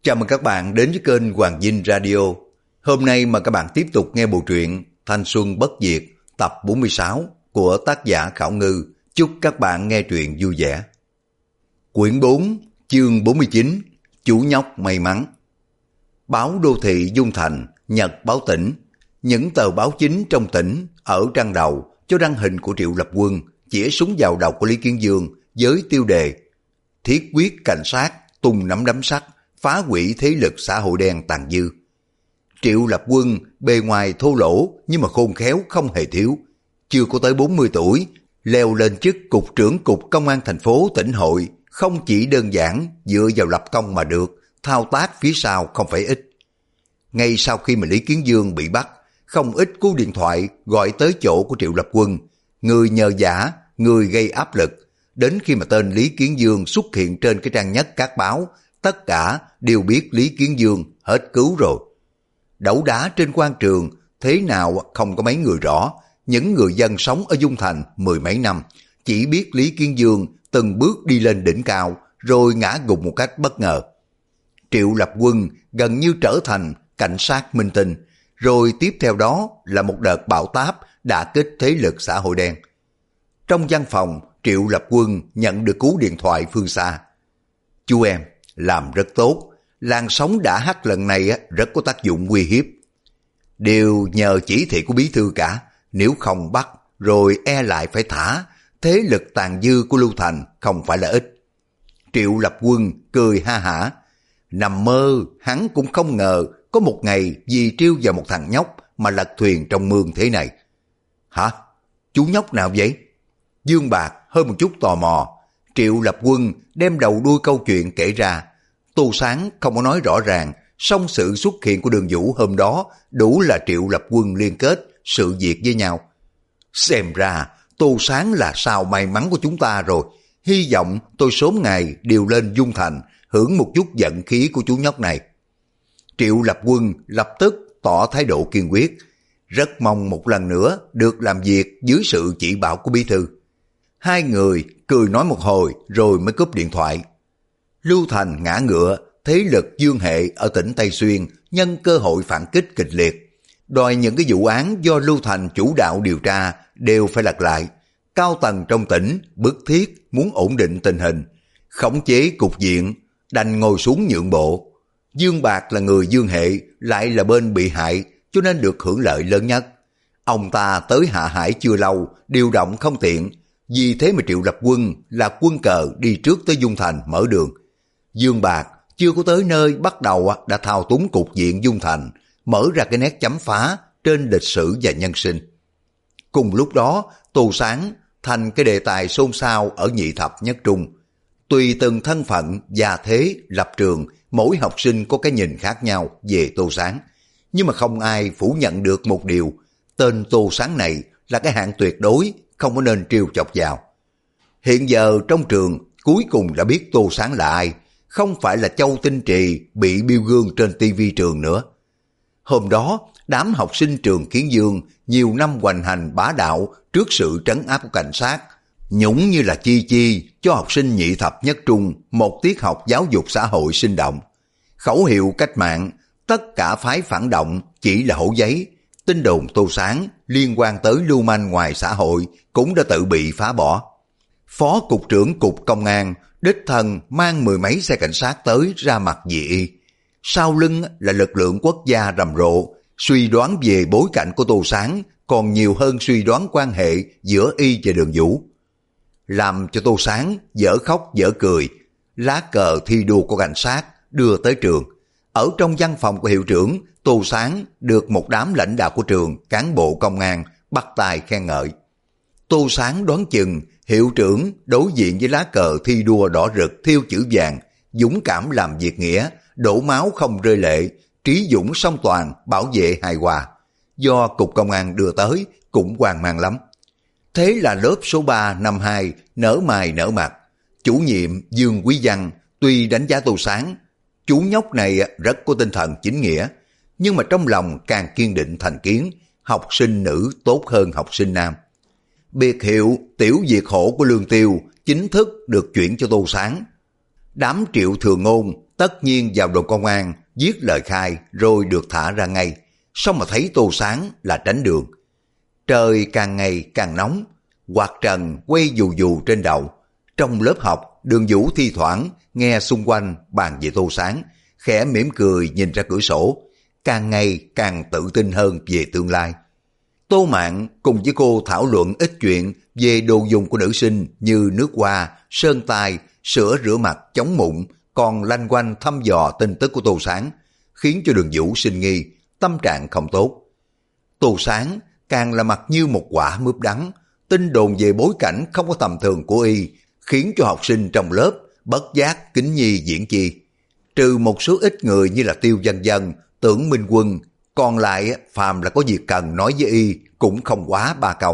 Chào mừng các bạn đến với kênh Hoàng Vinh Radio. Hôm nay mà các bạn tiếp tục nghe bộ truyện Thanh Xuân Bất Diệt tập 46 của tác giả Khảo Ngư. Chúc các bạn nghe truyện vui vẻ. Quyển 4, chương 49, Chú nhóc may mắn. Báo Đô thị Dung Thành, Nhật Báo Tỉnh. Những tờ báo chính trong tỉnh ở trang đầu cho đăng hình của Triệu Lập Quân chĩa súng vào đầu của Lý Kiến Dương với tiêu đề Thiết quyết cảnh sát tung nắm đấm sắt phá hủy thế lực xã hội đen tàn dư. Triệu Lập Quân bề ngoài thô lỗ nhưng mà khôn khéo không hề thiếu. Chưa có tới 40 tuổi, leo lên chức cục trưởng cục công an thành phố tỉnh hội không chỉ đơn giản dựa vào lập công mà được, thao tác phía sau không phải ít. Ngay sau khi mà Lý Kiến Dương bị bắt, không ít cú điện thoại gọi tới chỗ của Triệu Lập Quân, người nhờ vả, người gây áp lực. Đến khi mà tên Lý Kiến Dương xuất hiện trên cái trang nhất các báo, tất cả đều biết Lý Kiến Dương hết cứu rồi. Đấu đá trên quan trường, thế nào không có mấy người rõ. Những người dân sống ở Dung Thành mười mấy năm, chỉ biết Lý Kiến Dương từng bước đi lên đỉnh cao, rồi ngã gục một cách bất ngờ. Triệu Lập Quân gần như trở thành cảnh sát minh tinh, rồi tiếp theo đó là một đợt bão táp đả kích thế lực xã hội đen. Trong văn phòng, Triệu Lập Quân nhận được cú điện thoại phương xa. Chú em, làm rất tốt, làn sóng đã hắt lần này rất có tác dụng uy hiếp. Đều nhờ chỉ thị của bí thư cả, nếu không bắt rồi e lại phải thả, thế lực tàn dư của Lưu Thành không phải là ít. Triệu Lập Quân cười ha hả, nằm mơ hắn cũng không ngờ có một ngày vì trêu vào một thằng nhóc mà lật thuyền trong mương thế này. Hả? Chú nhóc nào vậy? Dương Bạc hơi một chút tò mò. Triệu Lập Quân đem đầu đuôi câu chuyện kể ra. Tô Sáng không có nói rõ ràng, song sự xuất hiện của Đường Vũ hôm đó đủ là Triệu Lập Quân liên kết sự việc với nhau. Xem ra Tô Sáng là sao may mắn của chúng ta rồi. Hy vọng tôi sớm ngày điều lên Dung Thành, hưởng một chút giận khí của chú nhóc này. Triệu Lập Quân lập tức tỏ thái độ kiên quyết, rất mong một lần nữa được làm việc dưới sự chỉ bảo của bí thư. Hai người cười nói một hồi rồi mới cúp điện thoại. Lưu Thành ngã ngựa, thế lực Dương Hệ ở tỉnh Tây Xuyên nhân cơ hội phản kích kịch liệt, đòi những cái vụ án do Lưu Thành chủ đạo điều tra đều phải lật lại. Cao tầng trong tỉnh bức thiết muốn ổn định tình hình, khống chế cục diện, đành ngồi xuống nhượng bộ. Dương Bạc là người Dương Hệ, lại là bên bị hại, cho nên được hưởng lợi lớn nhất. Ông ta tới Hạ Hải chưa lâu, điều động không tiện, vì thế mà Triệu Lập Quân là quân cờ đi trước tới Dung Thành mở đường. Dương Bạc chưa có tới nơi bắt đầu đã thao túng cục diện Dung Thành, mở ra cái nét chấm phá trên lịch sử và nhân sinh. Cùng lúc đó, Tô Sáng thành cái đề tài xôn xao ở nhị thập nhất trung. Tùy từng thân phận, gia thế, lập trường, mỗi học sinh có cái nhìn khác nhau về Tô Sáng. Nhưng mà không ai phủ nhận được một điều, tên Tô Sáng này là cái hạng tuyệt đối, không có nên trêu chọc vào. Hiện giờ trong trường cuối cùng đã biết Tô Sáng là ai, không phải là Châu Tinh Trì bị biêu gương trên tivi trường nữa. Hôm đó, đám học sinh trường Kiến Dương nhiều năm hoành hành bá đạo trước sự trấn áp của cảnh sát, nhũng như là chi chi cho học sinh nhị thập nhất trung một tiết học giáo dục xã hội sinh động. Khẩu hiệu cách mạng, tất cả phái phản động chỉ là hổ giấy. Tin đồn Tô Sáng liên quan tới lưu manh ngoài xã hội cũng đã tự bị phá bỏ. Phó cục trưởng cục công an đích thân mang mười mấy xe cảnh sát tới ra mặt vì y. Sau lưng là lực lượng quốc gia rầm rộ, suy đoán về bối cảnh của Tô Sáng còn nhiều hơn suy đoán quan hệ giữa y và Đường Vũ. Làm cho Tô Sáng dở khóc dở cười, lá cờ thi đua của cảnh sát đưa tới trường. Ở trong văn phòng của hiệu trưởng, Tô Sáng được một đám lãnh đạo của trường, cán bộ công an bắt tay khen ngợi. Tô Sáng đoán chừng hiệu trưởng đối diện với lá cờ thi đua đỏ rực thiêu chữ vàng, dũng cảm làm việc nghĩa, đổ máu không rơi lệ, trí dũng song toàn, bảo vệ hài hòa, do cục công an đưa tới cũng hoang mang lắm. Thế là lớp số 3 năm 2 nở mày nở mặt. Chủ nhiệm Dương Quý Văn tuy đánh giá Tô Sáng, chú nhóc này rất có tinh thần chính nghĩa, nhưng mà trong lòng càng kiên định thành kiến, học sinh nữ tốt hơn học sinh nam. Biệt hiệu Tiểu Việt Hổ của Lương Tiêu chính thức được chuyển cho Tô Sáng. Đám Triệu Thừa Ngôn tất nhiên vào đồn công an viết lời khai rồi được thả ra ngay. Xong mà thấy Tô Sáng là tránh đường. Trời càng ngày càng nóng, quạt trần quay dù dù trên đầu. Trong lớp học, Đường Vũ thi thoảng nghe xung quanh bàn về Tô Sáng, khẽ mỉm cười nhìn ra cửa sổ, càng ngày càng tự tin hơn về tương lai. Tô Mạn cùng với cô thảo luận ít chuyện về đồ dùng của nữ sinh như nước hoa, sơn tai, sữa rửa mặt, chống mụn, còn lanh quanh thăm dò tin tức của Tô Sáng, khiến cho Đường Vũ sinh nghi, tâm trạng không tốt. Tô Sáng càng là mặt như một quả mướp đắng, tin đồn về bối cảnh không có tầm thường của y, khiến cho học sinh trong lớp bất giác kính nhi diễn chi. Trừ một số ít người như là Tiêu Dân Dân, Tưởng Minh Quân, còn lại phàm là có việc cần nói với y cũng không quá 3 câu.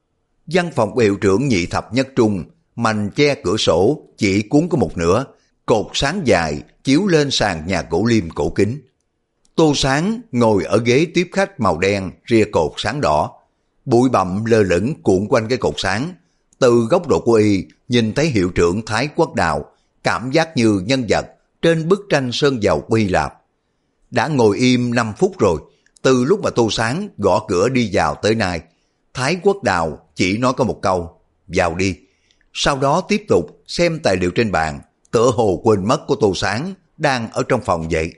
Văn phòng của hiệu trưởng Nhị Thập Nhất Trung, mành che cửa sổ chỉ cuốn có một nửa, cột sáng dài chiếu lên sàn nhà gỗ lim cổ kính. Tô Sáng ngồi ở ghế tiếp khách màu đen ria cột sáng đỏ, bụi bặm lơ lửng cuộn quanh cái cột sáng. Từ góc độ của y nhìn thấy hiệu trưởng Thái Quốc Đào, cảm giác như nhân vật trên bức tranh sơn dầu của Hy Lạp. Đã ngồi im 5 phút rồi, từ lúc mà Tô Sáng gõ cửa đi vào tới nay, Thái Quốc Đào chỉ nói có một câu, vào đi. Sau đó tiếp tục xem tài liệu trên bàn, tựa hồ quên mất của Tô Sáng đang ở trong phòng vậy.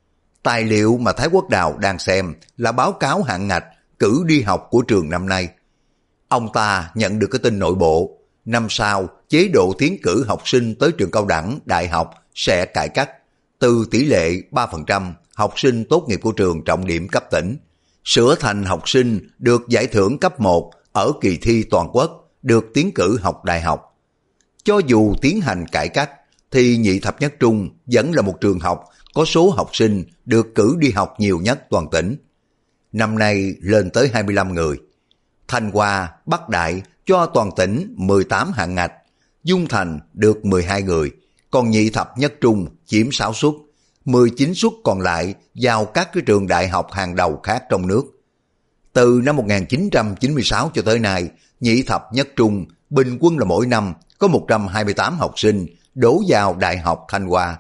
Tài liệu mà Thái Quốc Đào đang xem là báo cáo hạn ngạch cử đi học của trường năm nay. Ông ta nhận được cái tin nội bộ, năm sau chế độ tiến cử học sinh tới trường cao đẳng, đại học sẽ cải cách, từ tỷ lệ 3% học sinh tốt nghiệp của trường trọng điểm cấp tỉnh, sửa thành học sinh được giải thưởng cấp 1 ở kỳ thi toàn quốc, được tiến cử học đại học. Cho dù tiến hành cải cách, thì Nhị Thập Nhất Trung vẫn là một trường học có số học sinh được cử đi học nhiều nhất toàn tỉnh. Năm nay lên tới 25 người. Thanh Hoa, Bắc Đại cho toàn tỉnh 18 hạng ngạch, Dung Thành được 12 người, còn Nhị Thập Nhất Trung chiếm 6 suất, 19 suất còn lại vào các cái trường đại học hàng đầu khác trong nước. Từ năm 1996 cho tới nay, Nhị Thập Nhất Trung bình quân là mỗi năm có 128 học sinh đổ vào Đại học Thanh Hoa,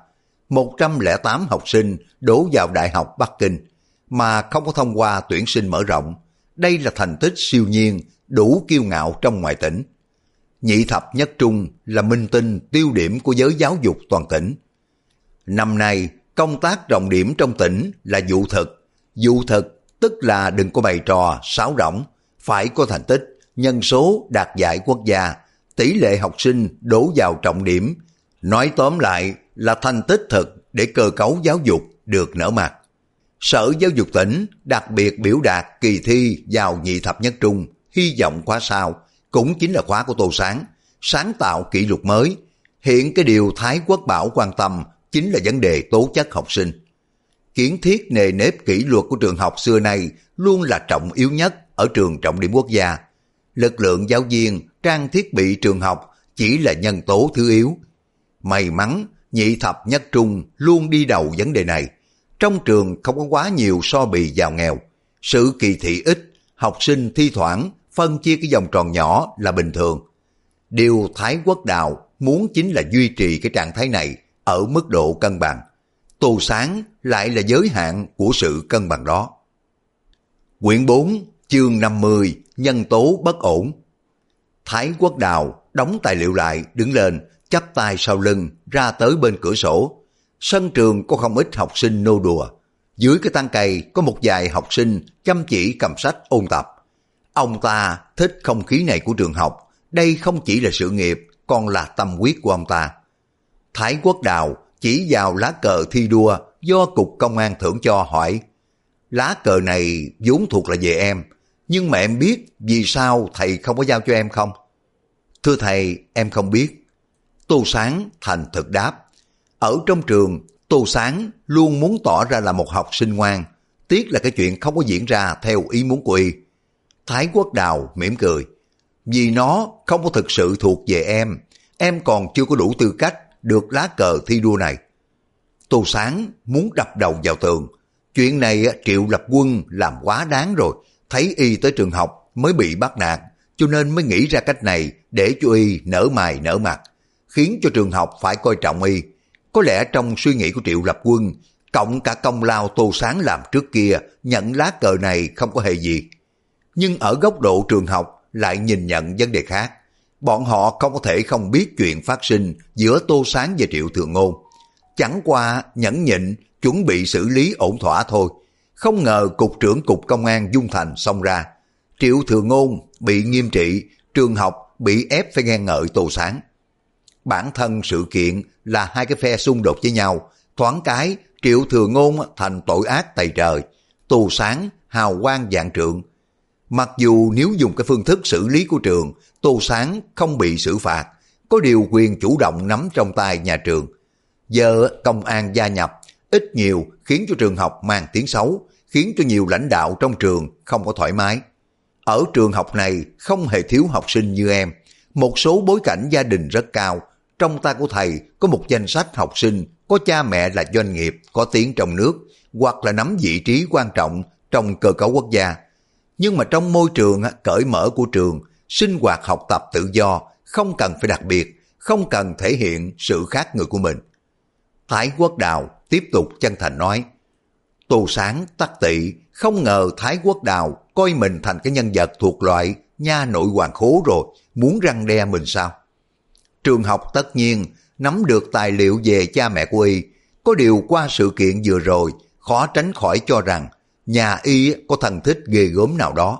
108 học sinh đổ vào Đại học Bắc Kinh, mà không có thông qua tuyển sinh mở rộng. Đây là thành tích siêu nhiên, đủ kiêu ngạo trong ngoài tỉnh. Nhị Thập Nhất Trung là minh tinh tiêu điểm của giới giáo dục toàn tỉnh. Năm nay, công tác trọng điểm trong tỉnh là vụ thực. Vụ thực tức là đừng có bày trò, sáo rỗng, phải có thành tích, nhân số đạt giải quốc gia, tỷ lệ học sinh đổ vào trọng điểm. Nói tóm lại là thành tích thực để cơ cấu giáo dục được nở mặt. Sở Giáo dục tỉnh đặc biệt biểu đạt kỳ thi vào Nhị Thập Nhất Trung, hy vọng khóa sau, cũng chính là khóa của Tô Sáng, sáng tạo kỷ lục mới. Hiện cái điều Thái Quốc Bảo quan tâm chính là vấn đề tố chất học sinh. Kiến thiết nề nếp kỷ luật của trường học xưa nay luôn là trọng yếu nhất ở trường trọng điểm quốc gia. Lực lượng giáo viên, trang thiết bị trường học chỉ là nhân tố thứ yếu. May mắn, Nhị Thập Nhất Trung luôn đi đầu vấn đề này. Trong trường không có quá nhiều so bì giàu nghèo, sự kỳ thị ít, học sinh thi thoảng phân chia cái vòng tròn nhỏ là bình thường. Điều Thái Quốc Đào muốn chính là duy trì cái trạng thái này ở mức độ cân bằng. Tô Sáng lại là giới hạn của sự cân bằng đó. Quyển 4, chương 50, nhân tố bất ổn. Thái Quốc Đào đóng tài liệu lại, đứng lên, chắp tay sau lưng, ra tới bên cửa sổ. Sân trường có không ít học sinh nô đùa. Dưới cái tán cây có một vài học sinh chăm chỉ cầm sách ôn tập. Ông ta thích không khí này của trường học. Đây không chỉ là sự nghiệp, còn là tâm huyết của ông ta. Thái Quốc Đào chỉ vào lá cờ thi đua do Cục Công an thưởng cho, hỏi: lá cờ này vốn thuộc là về em, nhưng mà em biết vì sao thầy không có giao cho em không? Thưa thầy, em không biết. Tô Sáng thành thực đáp. Ở trong trường, Tô Sáng luôn muốn tỏ ra là một học sinh ngoan, tiếc là cái chuyện không có diễn ra theo ý muốn của y. Thái Quốc Đào mỉm cười. Vì nó không có thực sự thuộc về em còn chưa có đủ tư cách được lá cờ thi đua này. Tô Sáng muốn đập đầu vào tường. Chuyện này Triệu Lập Quân làm quá đáng rồi, thấy y tới trường học mới bị bắt nạt, cho nên mới nghĩ ra cách này để cho y nở mày nở mặt, khiến cho trường học phải coi trọng y. Có lẽ trong suy nghĩ của Triệu Lập Quân, cộng cả công lao Tô Sáng làm trước kia, nhận lá cờ này không có hề gì. Nhưng ở góc độ trường học lại nhìn nhận vấn đề khác. Bọn họ không có thể không biết chuyện phát sinh giữa Tô Sáng và Triệu Thừa Ngôn. Chẳng qua nhẫn nhịn, chuẩn bị xử lý ổn thỏa thôi. Không ngờ cục trưởng cục công an Dung Thành xông ra. Triệu Thừa Ngôn bị nghiêm trị, trường học bị ép phải khen ngợi Tô Sáng. Bản thân sự kiện là hai cái phe xung đột với nhau, thoáng cái Triệu Thừa Ngôn thành tội ác tày trời, Tô Sáng hào quang vạn trượng. Mặc dù nếu dùng cái phương thức xử lý của trường, Tô Sáng không bị xử phạt, có điều quyền chủ động nắm trong tay nhà trường. Giờ công an gia nhập, ít nhiều khiến cho trường học mang tiếng xấu, khiến cho nhiều lãnh đạo trong trường không có thoải mái. Ở trường học này không hề thiếu học sinh như em, một số bối cảnh gia đình rất cao. Trong tay của thầy có một danh sách học sinh có cha mẹ là doanh nghiệp, có tiếng trong nước, hoặc là nắm vị trí quan trọng trong cơ cấu quốc gia. Nhưng mà trong môi trường cởi mở của trường, sinh hoạt học tập tự do, không cần phải đặc biệt, không cần thể hiện sự khác người của mình. Thái Quốc Đào tiếp tục chân thành nói, Tô Sáng tắc tị, không ngờ Thái Quốc Đào coi mình thành cái nhân vật thuộc loại nha nội hoàng khố rồi, muốn răn đe mình sao? Trường học tất nhiên nắm được tài liệu về cha mẹ của y, có điều qua sự kiện vừa rồi, khó tránh khỏi cho rằng nhà y có thân thích ghê gớm nào đó.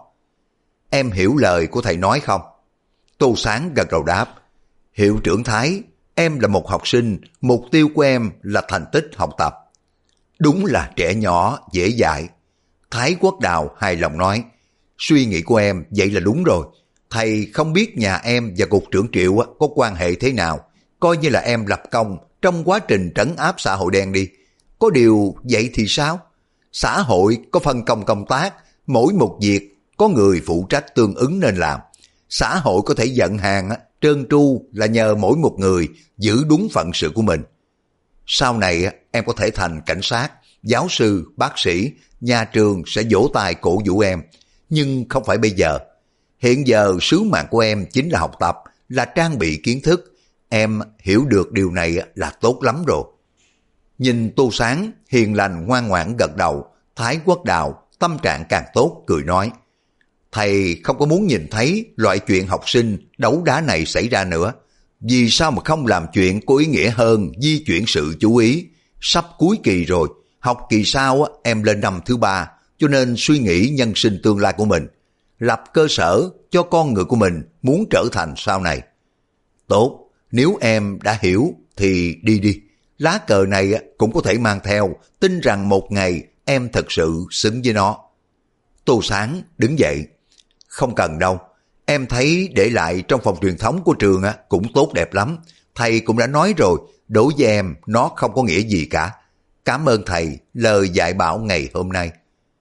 Em hiểu lời của thầy nói không? Tô Sáng gật đầu đáp, hiệu trưởng Thái, em là một học sinh, mục tiêu của em là thành tích học tập. Đúng là trẻ nhỏ, dễ dạy. Thái Quốc Đào hài lòng nói, suy nghĩ của em vậy là đúng rồi. Thầy không biết nhà em và cục trưởng Triệu có quan hệ thế nào, coi như là em lập công trong quá trình trấn áp xã hội đen đi. Có điều vậy thì sao? Xã hội có phân công công tác, mỗi một việc có người phụ trách tương ứng nên làm. Xã hội có thể vận hàng, trơn tru là nhờ mỗi một người giữ đúng phận sự của mình. Sau này em có thể thành cảnh sát, giáo sư, bác sĩ, nhà trường sẽ vỗ tay cổ vũ em. Nhưng không phải bây giờ. Hiện giờ sứ mạng của em chính là học tập, là trang bị kiến thức. Em hiểu được điều này là tốt lắm rồi. Nhìn Tô Sáng hiền lành ngoan ngoãn gật đầu, Thái Quốc Đào tâm trạng càng tốt, cười nói, thầy không có muốn nhìn thấy loại chuyện học sinh đấu đá này xảy ra nữa. Vì sao mà không làm chuyện có ý nghĩa hơn, di chuyển sự chú ý? Sắp cuối kỳ rồi, học kỳ sau em lên năm thứ 3, cho nên suy nghĩ nhân sinh tương lai của mình, lập cơ sở cho con người của mình muốn trở thành sau này. Tốt, nếu em đã hiểu thì đi đi. Lá cờ này cũng có thể mang theo, tin rằng một ngày em thật sự xứng với nó. Tô Sáng đứng dậy. Không cần đâu, em thấy để lại trong phòng truyền thống của trường cũng tốt đẹp lắm. Thầy cũng đã nói rồi, đối với em nó không có nghĩa gì cả. Cảm ơn thầy lời dạy bảo ngày hôm nay.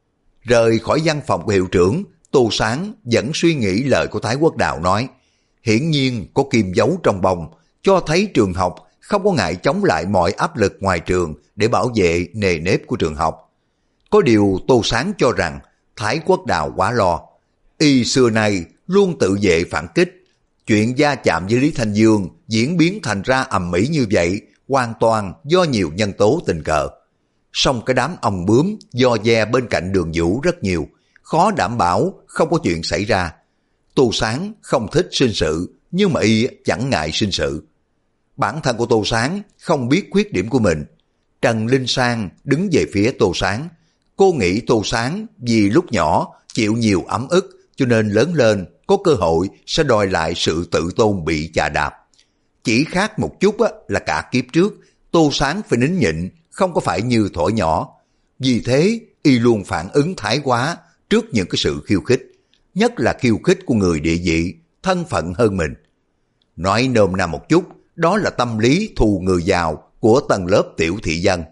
Rời khỏi văn phòng của hiệu trưởng, Tô Sáng vẫn suy nghĩ lời của Thái Quốc Đào nói. Hiển nhiên có kim giấu trong bông, cho thấy trường học không có ngại chống lại mọi áp lực ngoài trường để bảo vệ nề nếp của trường học. Có điều Tô Sáng cho rằng Thái Quốc Đào quá lo. Y xưa nay luôn tự vệ phản kích. Chuyện va chạm với Lý Thanh Dương diễn biến thành ra ầm ĩ như vậy hoàn toàn do nhiều nhân tố tình cờ. Song cái đám ong bướm do ve bên cạnh Đường Vũ rất nhiều, khó đảm bảo không có chuyện xảy ra. Tô Sáng không thích sinh sự, nhưng mà y chẳng ngại sinh sự. Bản thân của Tô Sáng không biết khuyết điểm của mình. Trần Linh Sang đứng về phía Tô Sáng. Cô nghĩ Tô Sáng vì lúc nhỏ chịu nhiều ấm ức, cho nên lớn lên có cơ hội sẽ đòi lại sự tự tôn bị chà đạp. Chỉ khác một chút là cả kiếp trước Tô Sáng phải nín nhịn, không có phải như thuở nhỏ. Vì thế y luôn phản ứng thái quá trước những cái sự khiêu khích, nhất là khiêu khích của người địa vị, thân phận hơn mình. Nói nôm na một chút, đó là tâm lý thù người giàu của tầng lớp tiểu thị dân.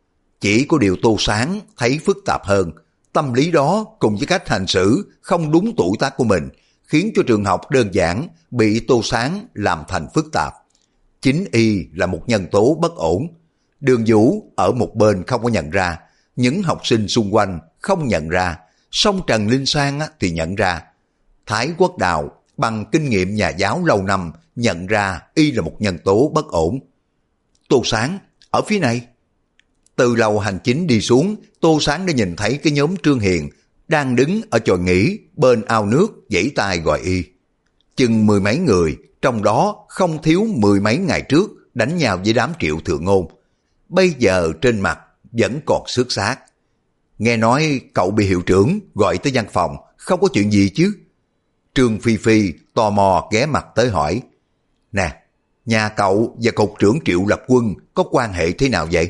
Chỉ có điều Tô Sáng thấy phức tạp hơn. Tâm lý đó cùng với cách hành xử không đúng tuổi tác của mình, khiến cho trường học đơn giản bị Tô Sáng làm thành phức tạp. Chính y là một nhân tố bất ổn. Đường Vũ ở một bên không có nhận ra, những học sinh xung quanh không nhận ra, song Trần Linh Sang thì nhận ra. Thái Quốc Đào bằng kinh nghiệm nhà giáo lâu năm nhận ra y là một nhân tố bất ổn. Tô Sáng, ở phía này. Từ lầu hành chính đi xuống, Tô Sáng đã nhìn thấy cái nhóm Trương Hiền đang đứng ở chòi nghỉ bên ao nước giãy tay gọi y. Chừng mười mấy người, trong đó không thiếu mười mấy ngày trước đánh nhau với đám Triệu Thượng Ngôn. Bây giờ trên mặt vẫn còn xước xác. Nghe nói cậu bị hiệu trưởng gọi tới văn phòng, không có chuyện gì chứ? Trương Phi Phi tò mò ghé mặt tới hỏi. Nè, nhà cậu và cục trưởng Triệu Lập Quân có quan hệ thế nào vậy?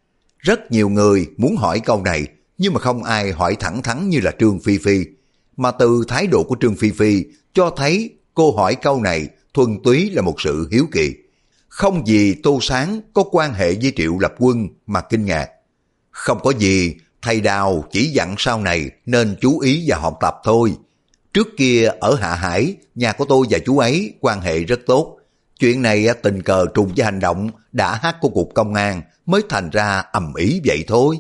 Rất nhiều người muốn hỏi câu này, nhưng mà không ai hỏi thẳng thắn như là Trương Phi Phi. Mà từ thái độ của Trương Phi Phi cho thấy cô hỏi câu này thuần túy là một sự hiếu kỳ. Không vì Tô Sáng có quan hệ với Triệu Lập Quân mà kinh ngạc. Không có gì, thầy Đào chỉ dặn sau này nên chú ý và học tập thôi. Trước kia ở Hạ Hải, nhà của tôi và chú ấy quan hệ rất tốt. Chuyện này tình cờ trùng với hành động đã hát của cục công an mới thành ra ầm ĩ vậy thôi.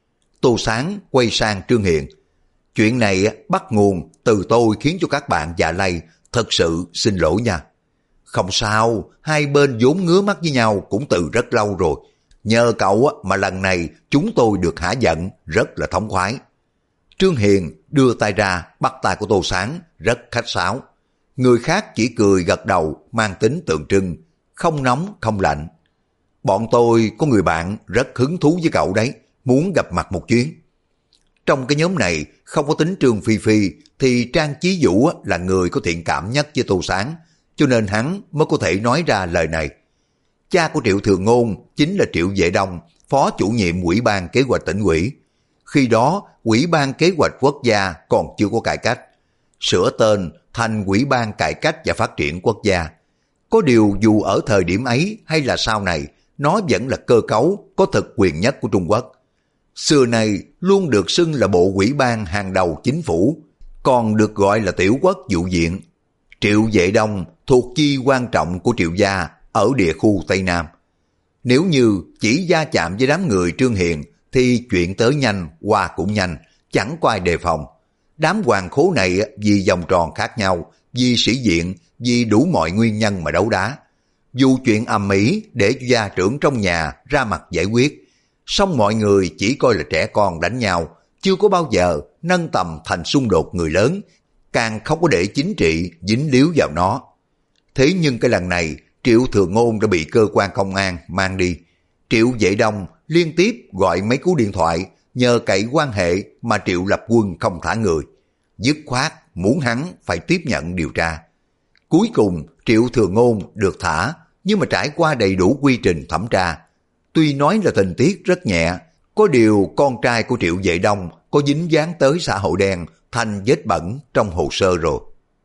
Tô Sáng quay sang Trương Hiền. Chuyện này bắt nguồn từ tôi khiến cho các bạn dạ lây, thật sự xin lỗi nha. Không sao, hai bên vốn ngứa mắt với nhau cũng từ rất lâu rồi. Nhờ cậu mà lần này chúng tôi được hả giận rất là thống khoái. Trương Hiền đưa tay ra bắt tay của Tô Sáng rất khách sáo. Người khác chỉ cười gật đầu mang tính tượng trưng, không nóng không lạnh. Bọn tôi có người bạn rất hứng thú với cậu đấy, muốn gặp mặt một chuyến. Trong cái nhóm này không có tính Trương Phi Phi thì Trang Chí Vũ là người có thiện cảm nhất với Tô Sáng, cho nên hắn mới có thể nói ra lời này. Cha của Triệu Thượng Ngôn chính là Triệu Vệ Đông, phó chủ nhiệm Ủy ban Kế hoạch tỉnh ủy. Khi đó, Ủy ban Kế hoạch Quốc gia còn chưa có cải cách. Sửa tên thành Ủy ban Cải cách và Phát triển Quốc gia. Có điều dù ở thời điểm ấy hay là sau này, nó vẫn là cơ cấu có thực quyền nhất của Trung Quốc. Xưa nay luôn được xưng là bộ ủy ban hàng đầu chính phủ, còn được gọi là tiểu quốc vụ viện. Triệu Vệ Đông thuộc chi quan trọng của Triệu gia ở địa khu Tây Nam. Nếu như chỉ va chạm với đám người Trương Hiền thì chuyện tới nhanh, qua cũng nhanh, chẳng có ai đề phòng. Đám hoàng khố này vì vòng tròn khác nhau, vì sĩ diện, vì đủ mọi nguyên nhân mà đấu đá. Dù chuyện ầm ĩ để gia trưởng trong nhà ra mặt giải quyết, song mọi người chỉ coi là trẻ con đánh nhau, chưa có bao giờ nâng tầm thành xung đột người lớn, càng không có để chính trị dính líu vào nó. Thế nhưng cái lần này, Triệu Thượng Ngôn đã bị cơ quan công an mang đi. Triệu Vệ Đông liên tiếp gọi mấy cú điện thoại, nhờ cậy quan hệ mà Triệu Lập Quân không thả người. Dứt khoát muốn hắn phải tiếp nhận điều tra. Cuối cùng Triệu Thượng Ngôn được thả, nhưng mà trải qua đầy đủ quy trình thẩm tra. Tuy nói là tình tiết rất nhẹ, có điều con trai của Triệu Vệ Đông có dính dáng tới xã hội đen thành vết bẩn trong hồ sơ rồi.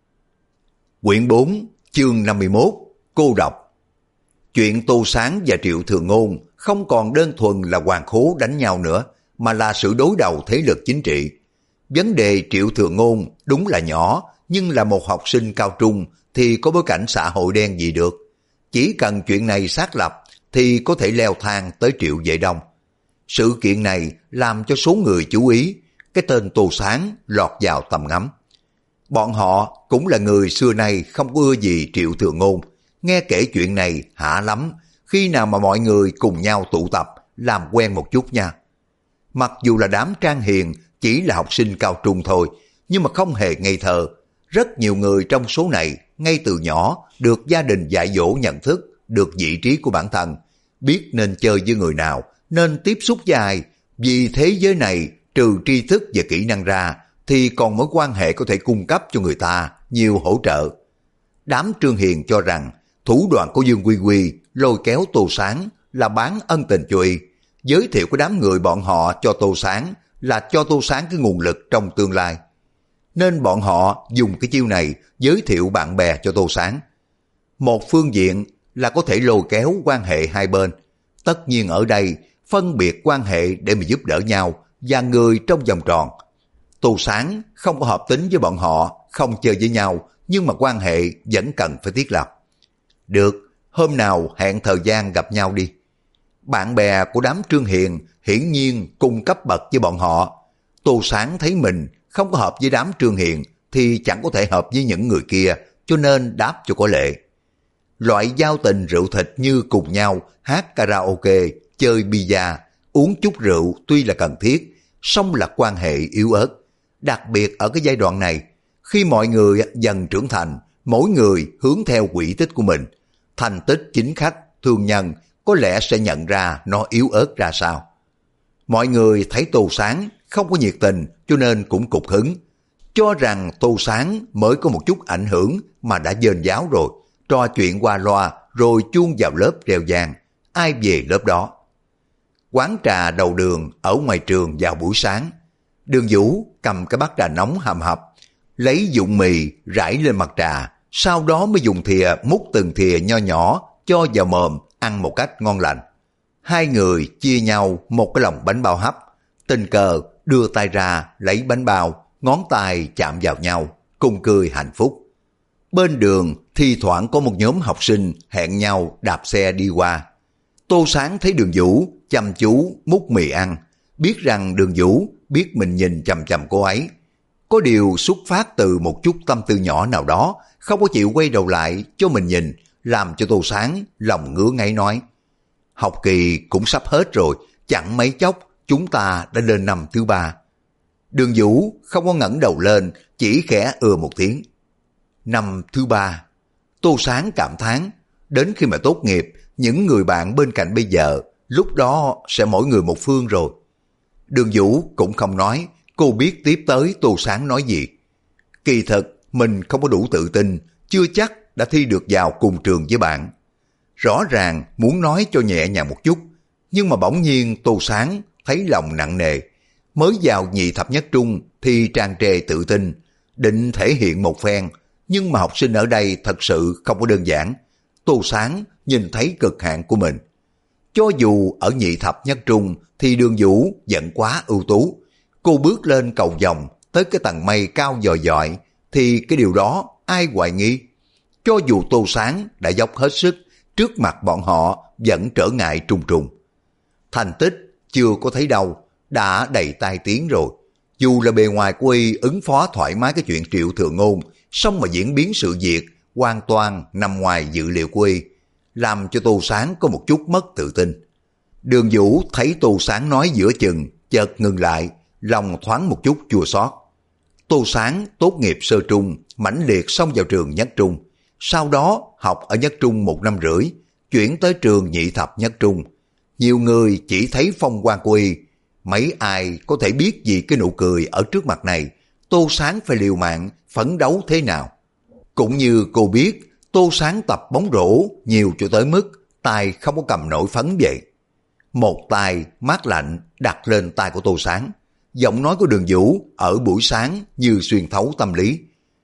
Quyển 4, chương 51, cô độc. Chuyện Tô Sáng và Triệu Thượng Ngôn không còn đơn thuần là hoàng khố đánh nhau nữa, mà là sự đối đầu thế lực chính trị. Vấn đề Triệu Thượng Ngôn đúng là nhỏ, nhưng là một học sinh cao trung thì có bối cảnh xã hội đen gì được. Chỉ cần chuyện này xác lập thì có thể leo thang tới Triệu Vệ Đông. Sự kiện này làm cho số người chú ý, cái tên Tô Sáng lọt vào tầm ngắm. Bọn họ cũng là người xưa nay không có ưa gì Triệu Thượng Ngôn. Nghe kể chuyện này hả lắm, khi nào mà mọi người cùng nhau tụ tập, làm quen một chút nha. Mặc dù là đám Trang Hiền chỉ là học sinh cao trung thôi, nhưng mà không hề ngây thơ. Rất nhiều người trong số này ngay từ nhỏ được gia đình dạy dỗ nhận thức, được vị trí của bản thân, biết nên chơi với người nào, nên tiếp xúc với ai. Vì thế giới này trừ tri thức và kỹ năng ra thì còn mối quan hệ có thể cung cấp cho người ta nhiều hỗ trợ. Đám Trương Hiền cho rằng thủ đoạn của Dương Quy Quy lôi kéo Tô Sáng là bán ân tình cho y, giới thiệu của đám người bọn họ cho Tô Sáng là cho Tô Sáng cái nguồn lực trong tương lai. Nên bọn họ dùng cái chiêu này giới thiệu bạn bè cho Tô Sáng. Một phương diện là có thể lôi kéo quan hệ hai bên. Tất nhiên ở đây phân biệt quan hệ để mà giúp đỡ nhau và người trong vòng tròn. Tô Sáng không có hợp tính với bọn họ, không chơi với nhau, nhưng mà quan hệ vẫn cần phải thiết lập. Được, hôm nào hẹn thời gian gặp nhau đi. Bạn bè của đám Trương Hiền hiển nhiên cùng cấp bậc với bọn họ. Tô Sáng thấy mình không có hợp với đám Trương Hiền thì chẳng có thể hợp với những người kia, cho nên đáp cho có lệ. Loại giao tình rượu thịt như cùng nhau hát karaoke chơi bida, uống chút rượu tuy là cần thiết, song là quan hệ yếu ớt. Đặc biệt ở cái giai đoạn này, khi mọi người dần trưởng thành, mỗi người hướng theo quỹ tích của mình, thành tích chính khách, thương nhân có lẽ sẽ nhận ra nó yếu ớt ra sao. Mọi người thấy Tô Sáng không có nhiệt tình cho nên cũng cục hứng, cho rằng Tô Sáng mới có một chút ảnh hưởng mà đã dên giáo rồi, trò chuyện qua loa rồi chuông vào lớp reo vang, ai về lớp đó. Quán trà đầu đường ở ngoài trường vào buổi sáng, Đường Vũ cầm cái bát trà nóng hầm hập, lấy dụng mì rải lên mặt trà, sau đó mới dùng thìa múc từng thìa nho nhỏ cho vào mồm ăn một cách ngon lành. Hai người chia nhau một cái lồng bánh bao hấp, tình cờ đưa tay ra lấy bánh bao, ngón tay chạm vào nhau, cùng cười hạnh phúc. Bên đường thi thoảng có một nhóm học sinh hẹn nhau đạp xe đi qua. Tô Sáng thấy Đường Vũ chăm chú múc mì ăn, biết rằng Đường Vũ biết mình nhìn chằm chằm cô ấy. Có điều xuất phát từ một chút tâm tư nhỏ nào đó, không có chịu quay đầu lại cho mình nhìn, làm cho Tô Sáng lòng ngứa ngáy nói: học kỳ cũng sắp hết rồi, chẳng mấy chốc chúng ta đã lên năm thứ 3. Đường Vũ không có ngẩng đầu lên, chỉ khẽ một tiếng. Năm thứ 3. Tô Sáng cảm thán, đến khi mà tốt nghiệp, những người bạn bên cạnh bây giờ, lúc đó sẽ mỗi người một phương rồi. Đường Vũ cũng không nói, cô biết tiếp tới Tô Sáng nói gì. Kỳ thực, mình không có đủ tự tin, chưa chắc đã thi được vào cùng trường với bạn. Rõ ràng muốn nói cho nhẹ nhàng một chút, nhưng mà bỗng nhiên Tô Sáng thấy lòng nặng nề. Mới vào nhị thập nhất trung thì tràn trề tự tin, định thể hiện một phen, nhưng mà học sinh ở đây thật sự không có đơn giản. Tô Sáng nhìn thấy cực hạn của mình. Cho dù ở nhị thập nhất trung thì Đường Vũ vẫn quá ưu tú. Cô bước lên cầu vồng tới cái tầng mây cao dòi dọi thì cái điều đó ai hoài nghi. Cho dù Tô Sáng đã dốc hết sức, trước mặt bọn họ vẫn trở ngại trùng trùng. Thành tích chưa có thấy đâu, đã đầy tai tiếng rồi. Dù là bề ngoài của y ứng phó thoải mái cái chuyện Triệu Thừa Ngôn, song mà diễn biến sự việc hoàn toàn nằm ngoài dự liệu của y, làm cho Tô Sáng có một chút mất tự tin. Đường Vũ thấy Tô Sáng nói giữa chừng, chợt ngừng lại, lòng thoáng một chút chua xót. Tô Sáng tốt nghiệp sơ trung, mãnh liệt xông vào trường nhất trung, sau đó học ở nhất trung 1 năm rưỡi, chuyển tới trường nhị thập nhất trung. Nhiều người chỉ thấy phong quang của y, mấy ai có thể biết gì cái nụ cười ở trước mặt này, Tô Sáng phải liều mạng, phấn đấu thế nào. Cũng như cô biết, Tô Sáng tập bóng rổ nhiều cho tới mức tay không có cầm nổi phấn vậy. Một tay mát lạnh đặt lên tay của Tô Sáng, giọng nói của Đường Vũ ở buổi sáng như xuyên thấu tâm lý.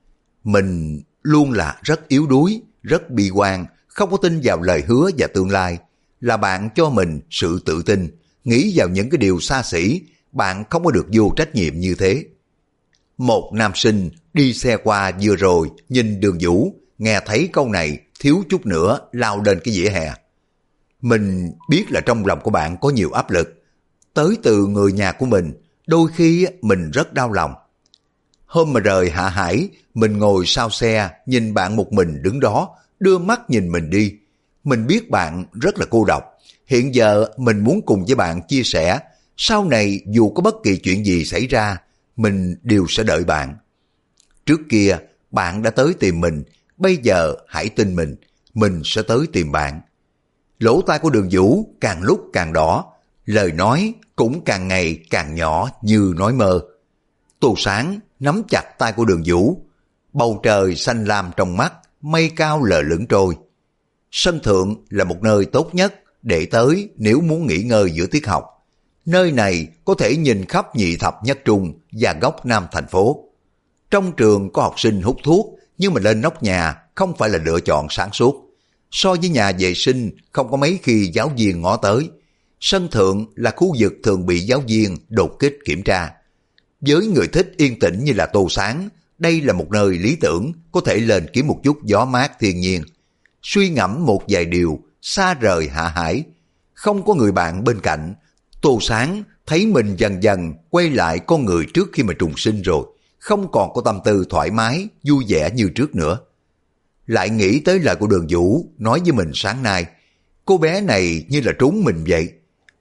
Mình luôn là rất yếu đuối, rất bi quan, không có tin vào lời hứa và tương lai. Là bạn cho mình sự tự tin, nghĩ vào những cái điều xa xỉ, bạn không có được vô trách nhiệm như thế. Một nam sinh đi xe qua vừa rồi nhìn Đường Vũ, nghe thấy câu này thiếu chút nữa lao lên cái vỉa hè. Mình biết là trong lòng của bạn có nhiều áp lực, tới từ người nhà của mình, đôi khi mình rất đau lòng. Hôm mà rời Hạ Hải, mình ngồi sau xe nhìn bạn một mình đứng đó, đưa mắt nhìn mình đi. Mình biết bạn rất là cô độc, hiện giờ mình muốn cùng với bạn chia sẻ, sau này dù có bất kỳ chuyện gì xảy ra, mình đều sẽ đợi bạn. Trước kia bạn đã tới tìm mình, bây giờ hãy tin mình sẽ tới tìm bạn. Lỗ tai của Đường Vũ càng lúc càng đỏ, lời nói cũng càng ngày càng nhỏ như nói mơ. Tô Sáng nắm chặt tay của Đường Vũ, bầu trời xanh lam trong mắt, mây cao lờ lững trôi. Sân thượng là một nơi tốt nhất để tới nếu muốn nghỉ ngơi giữa tiết học. Nơi này có thể nhìn khắp nhị thập nhất trung và góc nam thành phố. Trong trường có học sinh hút thuốc, nhưng mà lên nóc nhà không phải là lựa chọn sáng suốt. So với nhà vệ sinh không có mấy khi giáo viên ngó tới. Sân thượng là khu vực thường bị giáo viên đột kích kiểm tra. Với người thích yên tĩnh như là Tô Sáng, đây là một nơi lý tưởng, có thể lên kiếm một chút gió mát thiên nhiên. Suy ngẫm một vài điều, xa rời Hạ Hải, không có người bạn bên cạnh, Tô Sáng thấy mình dần dần quay lại con người trước khi mà trùng sinh rồi, không còn có tâm tư thoải mái, vui vẻ như trước nữa. Lại nghĩ tới lời của Đường Vũ nói với mình sáng nay, cô bé này như là trốn mình vậy.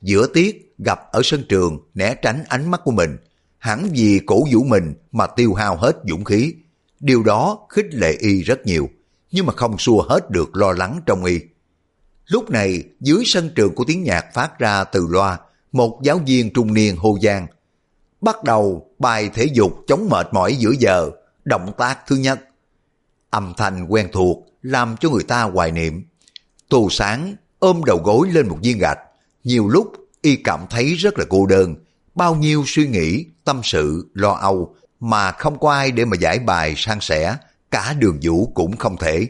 giữa tiết gặp ở sân trường né tránh ánh mắt của mình, hẳn vì cổ vũ mình mà tiêu hao hết dũng khí. Điều đó khích lệ y rất nhiều, nhưng mà không xua hết được lo lắng trong y. Lúc này, dưới sân trường của tiếng nhạc phát ra từ loa, một giáo viên trung niên hô vang: bắt đầu bài thể dục chống mệt mỏi giữa giờ, động tác thứ nhất. Âm thanh quen thuộc làm cho người ta hoài niệm. Tô Sáng ôm đầu gối lên một viên gạch, nhiều lúc y cảm thấy rất là cô đơn, bao nhiêu suy nghĩ, tâm sự, lo âu mà không có ai để mà giải bài san sẻ, cả Đường Vũ cũng không thể.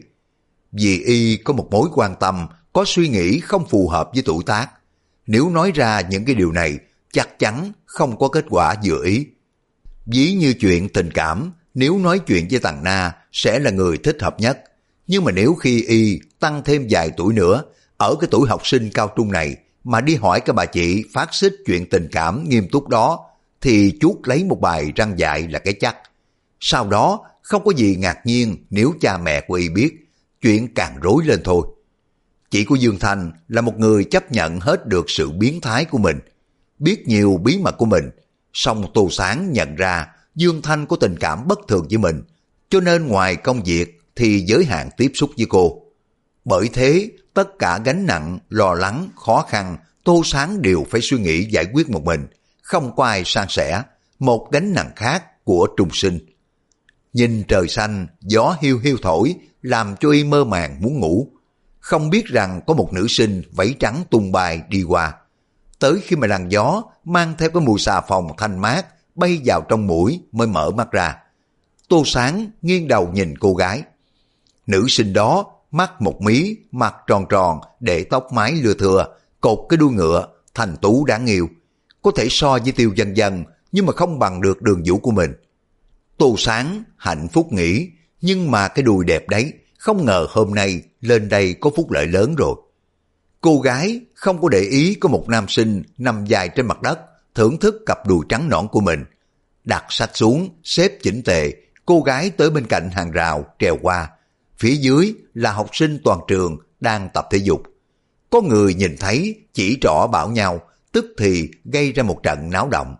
Vì y có một mối quan tâm, có suy nghĩ không phù hợp với tuổi tác. Nếu nói ra những cái điều này, chắc chắn không có kết quả vừa ý. Ví như chuyện tình cảm, nếu nói chuyện với Tằng Na sẽ là người thích hợp nhất. Nhưng mà nếu khi y tăng thêm vài tuổi nữa, ở cái tuổi học sinh cao trung này, mà đi hỏi các bà chị phát xích chuyện tình cảm nghiêm túc đó, thì chuốt lấy một bài răng dại là cái chắc. Sau đó không có gì ngạc nhiên nếu cha mẹ của y biết, chuyện càng rối lên thôi. Chị của Dương Thanh là một người chấp nhận hết được sự biến thái của mình, biết nhiều bí mật của mình, song Tô Sáng nhận ra Dương Thanh có tình cảm bất thường với mình, cho nên ngoài công việc thì giới hạn tiếp xúc với cô. Bởi thế, tất cả gánh nặng, lo lắng, khó khăn, Tô Sáng đều phải suy nghĩ giải quyết một mình, không có ai san sẻ, một gánh nặng khác của trung sinh. Nhìn trời xanh, gió hiu hiu thổi, làm cho y mơ màng muốn ngủ. Không biết rằng có một nữ sinh vẫy trắng tung bay đi qua. Tới khi mà làn gió mang theo cái mùi xà phòng thanh mát bay vào trong mũi mới mở mắt ra. Tô Sáng nghiêng đầu nhìn cô gái. Nữ sinh đó mắt một mí, mặt tròn tròn, để tóc mái lưa thưa, cột cái đuôi ngựa, thành tú đáng yêu. Có thể so với Tiêu Dân Dân, nhưng mà không bằng được Đường Vũ của mình. Tô Sáng hạnh phúc nghĩ, nhưng mà cái đùi đẹp đấy, không ngờ hôm nay lên đây có phúc lợi lớn rồi. Cô gái không có để ý có một nam sinh nằm dài trên mặt đất, thưởng thức cặp đùi trắng nõn của mình. Đặt sách xuống, xếp chỉnh tề, cô gái tới bên cạnh hàng rào, trèo qua. Phía dưới là học sinh toàn trường đang tập thể dục. Có người nhìn thấy, chỉ trỏ bảo nhau, tức thì gây ra một trận náo động.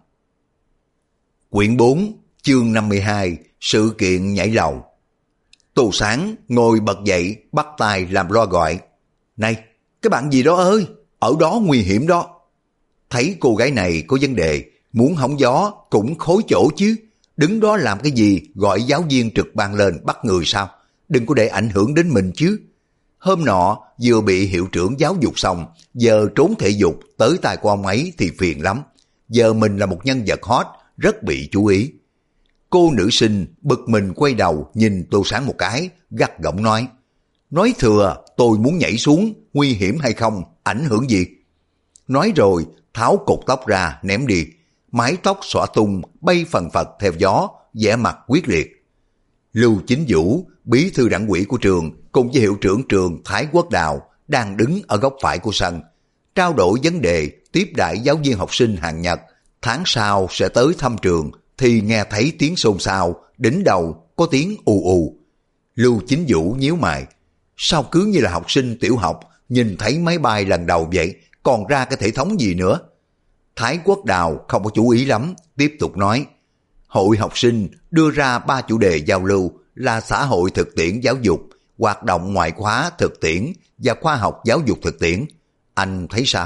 Quyển 4, chương 52, sự kiện nhảy lầu. Tô Sáng ngồi bật dậy, bắt tay làm loa gọi. Này, cái bạn gì đó ơi, ở đó nguy hiểm đó. Thấy cô gái này có vấn đề, muốn hóng gió cũng khối chỗ chứ. Đứng đó làm cái gì, gọi giáo viên trực ban lên bắt người sao? Đừng có để ảnh hưởng đến mình chứ. Hôm nọ vừa bị hiệu trưởng giáo dục xong, giờ trốn thể dục tới tay của ông ấy thì phiền lắm. Giờ mình là một nhân vật hot, rất bị chú ý. Cô nữ sinh bực mình quay đầu nhìn Tô Sáng một cái, gắt gỏng nói. Nói thừa tôi muốn nhảy xuống, nguy hiểm hay không, ảnh hưởng gì? Nói rồi tháo cột tóc ra ném đi, mái tóc xõa tung bay phần phật theo gió, vẻ mặt quyết liệt. Lưu Chính Vũ, bí thư đảng ủy của trường cùng với hiệu trưởng trường Thái Quốc Đào đang đứng ở góc phải của sân, trao đổi vấn đề tiếp đãi giáo viên học sinh hàng Nhật tháng sau sẽ tới thăm trường, thì nghe thấy tiếng xôn xao, đỉnh đầu có tiếng ù ù. Lưu Chính Vũ nhíu mày, sao cứ như là học sinh tiểu học nhìn thấy máy bay lần đầu vậy, còn ra cái hệ thống gì nữa? Thái Quốc Đào không có chú ý lắm, tiếp tục nói. Hội học sinh đưa ra 3 chủ đề giao lưu là xã hội thực tiễn giáo dục, hoạt động ngoại khóa thực tiễn và khoa học giáo dục thực tiễn. Anh thấy sao?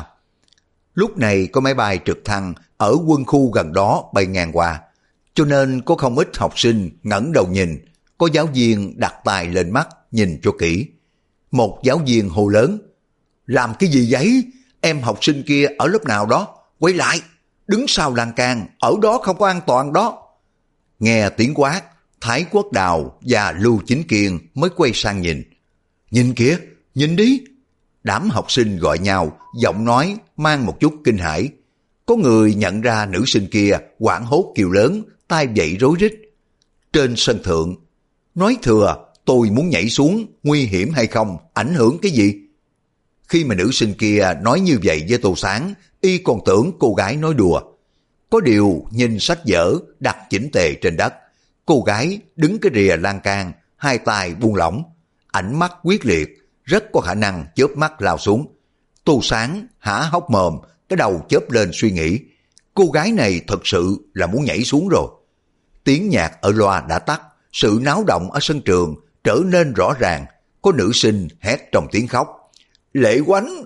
Lúc này có máy bay trực thăng ở quân khu gần đó bay ngang qua, cho nên có không ít học sinh ngẩng đầu nhìn, có giáo viên đặt tay lên mắt nhìn cho kỹ. Một giáo viên hô lớn, làm cái gì vậy? Em học sinh kia ở lớp nào đó? Quay lại, đứng sau lan can, ở đó không có an toàn đó. Nghe tiếng quát, Thái Quốc Đào và Lưu Chính Kiên mới quay sang nhìn. Nhìn kìa, nhìn đi. Đám học sinh gọi nhau, giọng nói mang một chút kinh hãi. Có người nhận ra nữ sinh kia hoảng hốt kêu lớn, tay dậy rối rít. Trên sân thượng, nói thừa tôi muốn nhảy xuống, nguy hiểm hay không, ảnh hưởng cái gì? Khi mà nữ sinh kia nói như vậy với Tô Sáng, y còn tưởng cô gái nói đùa. Có điều nhìn sách vở đặt chỉnh tề trên đất, cô gái đứng cái rìa lan can, hai tay buông lỏng, ánh mắt quyết liệt, rất có khả năng chớp mắt lao xuống. Tô Sáng há hốc mồm, cái đầu chớp lên suy nghĩ. Cô gái này thật sự là muốn nhảy xuống rồi. Tiếng nhạc ở loa đã tắt, sự náo động ở sân trường trở nên rõ ràng. Có nữ sinh hét trong tiếng khóc. Lệ Oánh,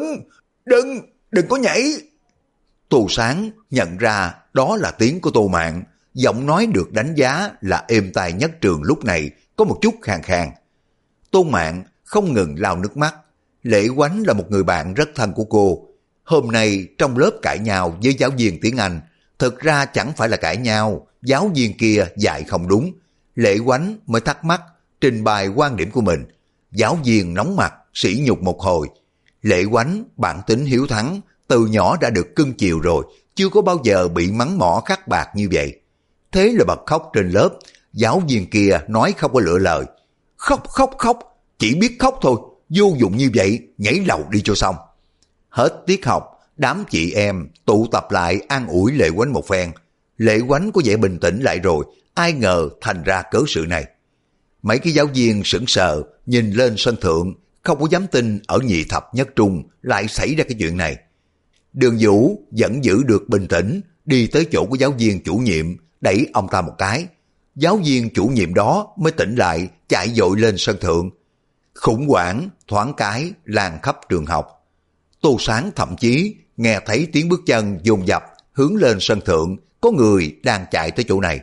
đừng có nhảy. Tô Sáng nhận ra đó là tiếng của Tô Mạn, giọng nói được đánh giá là êm tai nhất trường lúc này, có một chút khàn khàn. Tô Mạn không ngừng lau nước mắt. Lệ Oánh là một người bạn rất thân của cô. Hôm nay trong lớp cãi nhau với giáo viên tiếng Anh, thực ra chẳng phải là cãi nhau, giáo viên kia dạy không đúng. Lệ Oánh mới thắc mắc, trình bày quan điểm của mình. Giáo viên nóng mặt, sỉ nhục một hồi. Lệ Oánh bản tính hiếu thắng, từ nhỏ đã được cưng chiều rồi, chưa có bao giờ bị mắng mỏ khắc bạc như vậy. Thế là bật khóc trên lớp, giáo viên kia nói không có lựa lời. Khóc, chỉ biết khóc thôi, vô dụng như vậy, nhảy lầu đi cho xong. Hết tiết học, đám chị em tụ tập lại an ủi Lệ Oánh một phen. Lệ Oánh có vẻ bình tĩnh lại rồi, ai ngờ thành ra cớ sự này. Mấy cái giáo viên sững sờ, nhìn lên sân thượng, không có dám tin ở nhị thập nhất trung lại xảy ra cái chuyện này. Đường Vũ vẫn giữ được bình tĩnh, đi tới chỗ của giáo viên chủ nhiệm, đẩy ông ta một cái. Giáo viên chủ nhiệm đó mới tỉnh lại, chạy vội lên sân thượng. Khủng hoảng, thoáng cái, lan khắp trường học. Tô Sáng thậm chí nghe thấy tiếng bước chân dồn dập hướng lên sân thượng, có người đang chạy tới chỗ này.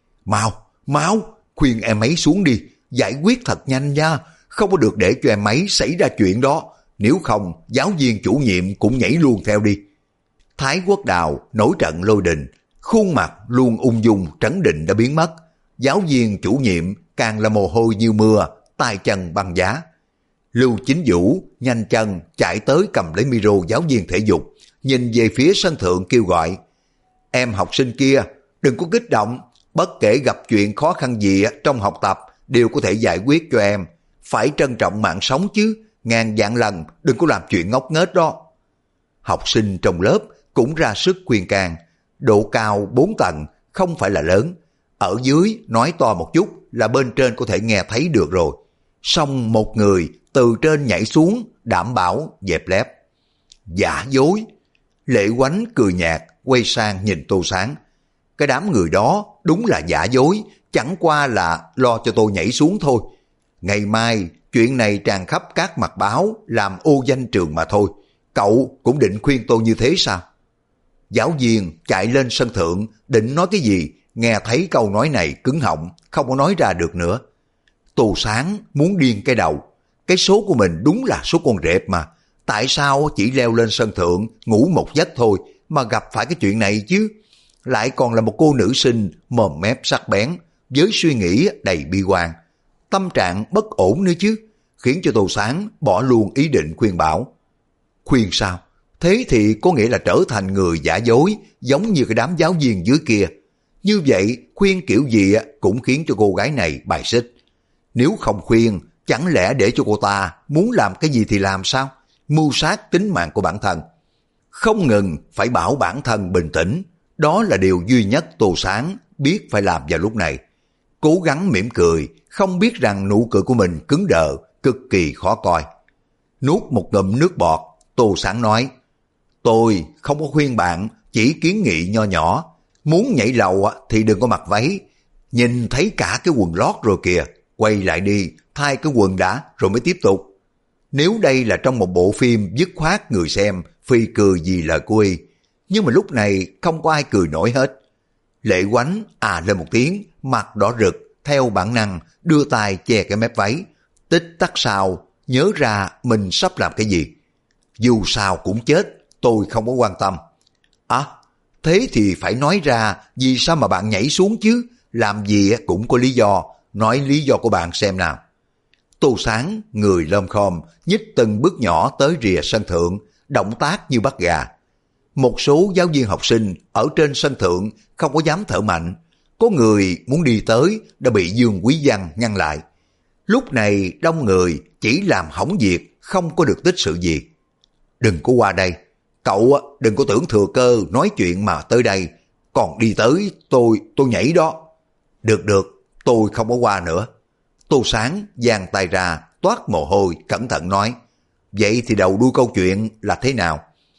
Mau, khuyên em ấy xuống đi, giải quyết thật nhanh nha, không có được để cho em ấy xảy ra chuyện đó, nếu không giáo viên chủ nhiệm cũng nhảy luôn theo đi. Thái Quốc Đào nổi trận lôi đình, khuôn mặt luôn ung dung trấn định đã biến mất. Giáo viên chủ nhiệm càng là mồ hôi như mưa, tay chân băng giá. Lưu Chính Vũ nhanh chân chạy tới cầm lấy micro giáo viên thể dục, nhìn về phía sân thượng kêu gọi. Em học sinh kia, đừng có kích động, bất kể gặp chuyện khó khăn gì trong học tập đều có thể giải quyết cho em. Phải trân trọng mạng sống chứ, ngàn vạn lần đừng có làm chuyện ngốc nghếch đó. Học sinh trong lớp cũng ra sức khuyên can. Độ cao 4 tầng không phải là lớn, ở dưới nói to một chút là bên trên có thể nghe thấy được rồi. Xong một người từ trên nhảy xuống, đảm bảo dẹp lép. Giả dối. Lệ Oánh cười nhạt, quay sang nhìn Tô Sáng. Cái đám người đó đúng là giả dối, chẳng qua là lo cho tôi nhảy xuống thôi. Ngày mai chuyện này tràn khắp các mặt báo, làm ô danh trường mà thôi. Cậu cũng định khuyên tôi như thế sao? Giáo viên chạy lên sân thượng, định nói cái gì, nghe thấy câu nói này cứng họng, không có nói ra được nữa. Tô Sáng muốn điên cái đầu. Cái số của mình đúng là số con rệp mà. Tại sao chỉ leo lên sân thượng, ngủ một giấc thôi mà gặp phải cái chuyện này chứ? Lại còn là một cô nữ sinh mồm mép sắc bén, với suy nghĩ đầy bi quan. Tâm trạng bất ổn nữa chứ, khiến cho Tô Sáng bỏ luôn ý định khuyên bảo. Khuyên sao? Thế thì có nghĩa là trở thành người giả dối, giống như cái đám giáo viên dưới kia. Như vậy khuyên kiểu gì cũng khiến cho cô gái này bài xích. Nếu không khuyên, chẳng lẽ để cho cô ta muốn làm cái gì thì làm sao? Mưu sát tính mạng của bản thân. Không ngừng phải bảo bản thân bình tĩnh, đó là điều duy nhất Tô Sáng biết phải làm vào lúc này. Cố gắng mỉm cười, không biết rằng nụ cười của mình cứng đờ, cực kỳ khó coi. Nuốt một ngụm nước bọt, Tô Sáng nói, tôi không có khuyên bạn, chỉ kiến nghị nho nhỏ. Muốn nhảy lầu thì đừng có mặc váy. Nhìn thấy cả cái quần lót rồi kìa, quay lại đi, thay cái quần đã rồi mới tiếp tục. Nếu đây là trong một bộ phim dứt khoát người xem phi cười vì lời của y, nhưng mà lúc này không có ai cười nổi hết. Lệ Oánh lên một tiếng, mặt đỏ rực, theo bản năng đưa tay che cái mép váy. Tích tắc sau nhớ ra mình sắp làm cái gì. Dù sao cũng chết, tôi không có quan tâm. Thế thì phải nói ra vì sao mà bạn nhảy xuống chứ, làm gì cũng có lý do, nói lý do của bạn xem nào. Tô Sáng người lom khom, nhích từng bước nhỏ tới rìa sân thượng, động tác như bắt gà. Một số giáo viên học sinh ở trên sân thượng không có dám thở mạnh, có người muốn đi tới đã bị Dương Quý Văn ngăn lại. Lúc này đông người chỉ làm hỏng việc, không có được tích sự gì. Đừng có qua đây, cậu đừng có tưởng thừa cơ nói chuyện mà tới đây, còn đi tới tôi nhảy đó. Được, tôi không có qua nữa. Tô Sáng giang tay ra, toát mồ hôi, cẩn thận nói, vậy thì đầu đuôi câu chuyện là thế nào?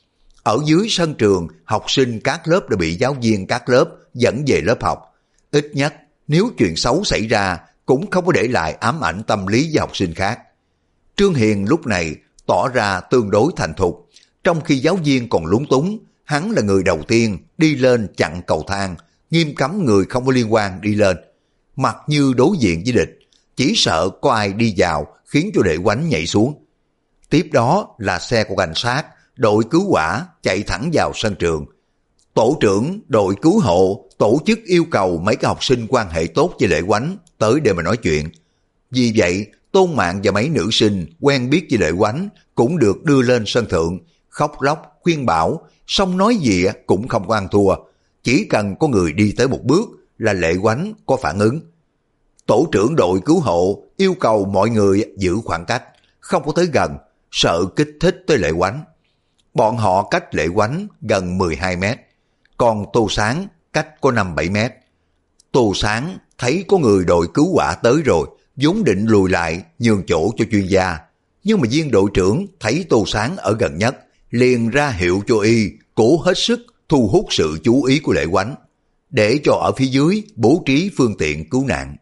Ở dưới sân trường, học sinh các lớp đã bị giáo viên các lớp dẫn về lớp học. Ít nhất, nếu chuyện xấu xảy ra, cũng không có để lại ám ảnh tâm lý với học sinh khác. Trương Hiền lúc này tỏ ra tương đối thành thục, trong khi giáo viên còn lúng túng, hắn là người đầu tiên đi lên chặn cầu thang, nghiêm cấm người không có liên quan đi lên. Mặt như đối diện với địch, chỉ sợ có ai đi vào khiến cho Lệ Oánh nhảy xuống. Tiếp đó là xe của cảnh sát, đội cứu hỏa chạy thẳng vào sân trường. Tổ trưởng đội cứu hộ tổ chức yêu cầu mấy cái học sinh quan hệ tốt với Lệ Oánh tới để mà nói chuyện. Vì vậy, Tôn Mạn và mấy nữ sinh quen biết với Lệ Oánh cũng được đưa lên sân thượng, khóc lóc, khuyên bảo, xong nói gì cũng không có ăn thua. Chỉ cần có người đi tới một bước là Lệ Oánh có phản ứng. Tổ trưởng đội cứu hộ yêu cầu mọi người giữ khoảng cách, không có tới gần, sợ kích thích tới Lệ Oánh. Bọn họ cách Lệ Oánh gần 12 mét, còn Tô Sáng cách có 5-7 mét. Tô Sáng thấy có người đội cứu hỏa tới rồi, vốn định lùi lại nhường chỗ cho chuyên gia. Nhưng mà viên đội trưởng thấy Tô Sáng ở gần nhất, liền ra hiệu cho y cố hết sức thu hút sự chú ý của Lệ Oánh, để cho ở phía dưới bố trí phương tiện cứu nạn.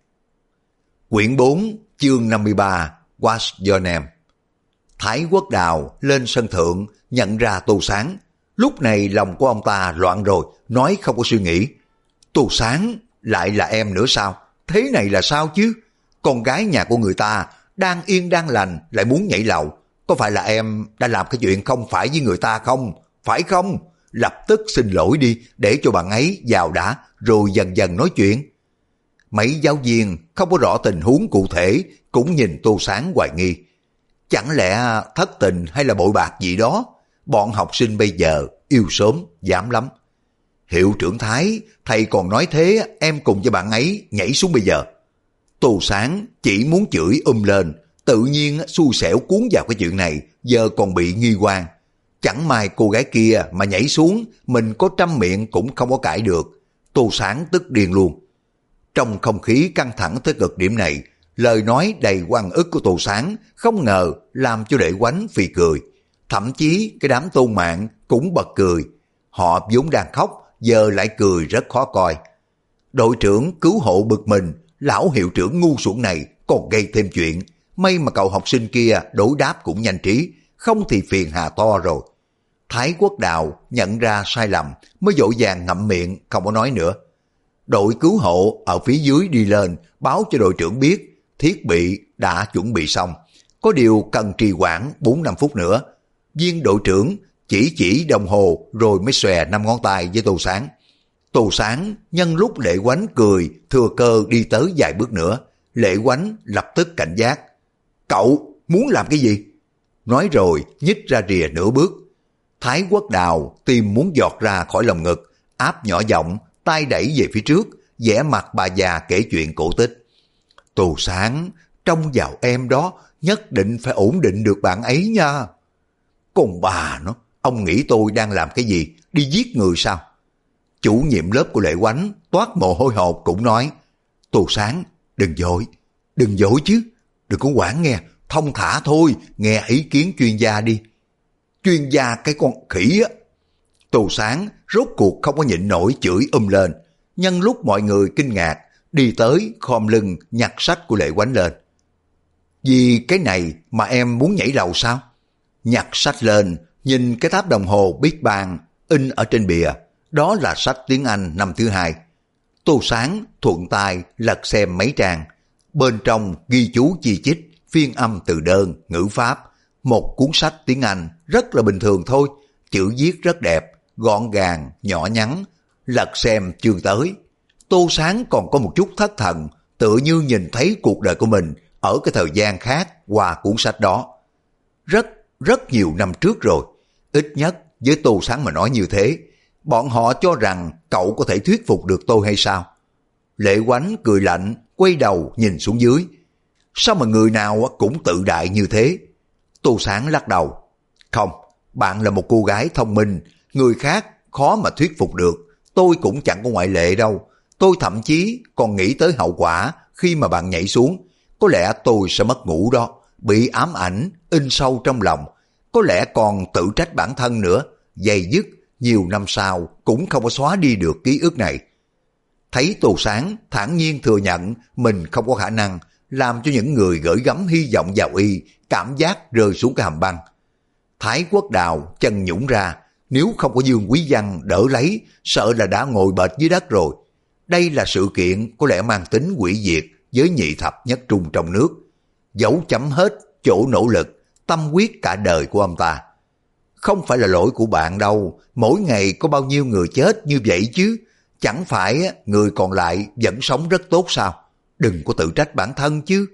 Quyển 4, chương 53, What's Your Name? Thái Quốc Đào lên sân thượng nhận ra Tô Sáng. Lúc này lòng của ông ta loạn rồi, nói không có suy nghĩ. Tô Sáng lại là em nữa sao? Thế này là sao chứ? Con gái nhà của người ta đang yên đang lành lại muốn nhảy lầu. Có phải là em đã làm cái chuyện không phải với người ta không? Phải không? Lập tức xin lỗi đi để cho bạn ấy vào đã, rồi dần dần nói chuyện. Mấy giáo viên không có rõ tình huống cụ thể cũng nhìn Tô Sáng hoài nghi. Chẳng lẽ thất tình hay là bội bạc gì đó? Bọn học sinh bây giờ yêu sớm, dám lắm. Hiệu trưởng Thái, thầy còn nói thế em cùng với bạn ấy nhảy xuống bây giờ. Tô Sáng chỉ muốn chửi lên, tự nhiên xui xẻo cuốn vào cái chuyện này, giờ còn bị nghi quan. Chẳng may cô gái kia mà nhảy xuống, mình có trăm miệng cũng không có cãi được. Tô Sáng tức điên luôn. Trong không khí căng thẳng tới cực điểm này, lời nói đầy oan ức của Tô Sáng không ngờ làm cho Lệ Oánh phì cười. Thậm chí cái đám Tôn Mạn cũng bật cười. Họ vốn đang khóc, giờ lại cười rất khó coi. Đội trưởng cứu hộ bực mình, lão hiệu trưởng ngu xuẩn này còn gây thêm chuyện. May mà cậu học sinh kia đối đáp cũng nhanh trí, không thì phiền hà to rồi. Thái Quốc Đào nhận ra sai lầm mới vội vàng ngậm miệng không có nói nữa. Đội cứu hộ ở phía dưới đi lên báo cho đội trưởng biết thiết bị đã chuẩn bị xong, có điều cần trì hoãn 4-5 phút nữa. Viên đội trưởng chỉ đồng hồ rồi mới xòe 5 ngón tay với Tô Sáng. Tô Sáng nhân lúc Lệ Oánh cười thừa cơ đi tới vài bước nữa. Lệ Oánh lập tức cảnh giác. Cậu muốn làm cái gì? Nói rồi nhích ra rìa nửa bước. Thái Quốc Đào tim muốn giọt ra khỏi lồng ngực, áp nhỏ giọng, tay đẩy về phía trước, vẽ mặt bà già kể chuyện cổ tích. Tô Sáng, trông vào em đó, nhất định phải ổn định được bạn ấy nha. Còn bà nó, ông nghĩ tôi đang làm cái gì, đi giết người sao? Chủ nhiệm lớp của Lệ Oánh toát mồ hôi hột cũng nói, Tô Sáng, đừng vội chứ, đừng có quản nghe, thông thả thôi, nghe ý kiến chuyên gia đi. Chuyên gia cái con khỉ á. Tô Sáng rốt cuộc không có nhịn nổi chửi lên. Nhân lúc mọi người kinh ngạc, đi tới khom lưng nhặt sách của Lệ Oánh lên. Vì cái này mà em muốn nhảy lầu sao? Nhặt sách lên, nhìn cái tháp đồng hồ Big Bang in ở trên bìa, đó là sách tiếng Anh năm thứ 2. Tô Sáng thuận tay lật xem mấy trang, bên trong ghi chú chi chít, phiên âm từ đơn, ngữ pháp. Một cuốn sách tiếng Anh rất là bình thường thôi, chữ viết rất đẹp, gọn gàng, nhỏ nhắn. Lật xem chương tới, Tô Sáng còn có một chút thất thần, tựa như nhìn thấy cuộc đời của mình ở cái thời gian khác qua cuốn sách đó. Rất nhiều năm trước rồi, ít nhất với Tô Sáng mà nói như thế, bọn họ cho rằng cậu có thể thuyết phục được tôi hay sao? Lệ Oánh cười lạnh, quay đầu nhìn xuống dưới. Sao mà người nào cũng tự đại như thế? Tô Sáng lắc đầu. Không, bạn là một cô gái thông minh, người khác khó mà thuyết phục được, tôi cũng chẳng có ngoại lệ đâu. Tôi thậm chí còn nghĩ tới hậu quả khi mà bạn nhảy xuống. Có lẽ tôi sẽ mất ngủ đó, bị ám ảnh, in sâu trong lòng. Có lẽ còn tự trách bản thân nữa, dày dứt, nhiều năm sau cũng không có xóa đi được ký ức này. Thấy Tô Sáng thản nhiên thừa nhận mình không có khả năng, làm cho những người gửi gắm hy vọng vào y cảm giác rơi xuống cái hầm băng. Thái Quốc Đào chân nhũng ra, nếu không có Dương Quý Văn đỡ lấy, sợ là đã ngồi bệt dưới đất rồi. Đây là sự kiện có lẽ mang tính hủy diệt với nhị thập nhất trung trong nước. Dấu chấm hết chỗ nỗ lực, tâm huyết cả đời của ông ta. Không phải là lỗi của bạn đâu, mỗi ngày có bao nhiêu người chết như vậy chứ. Chẳng phải người còn lại vẫn sống rất tốt sao? Đừng có tự trách bản thân chứ.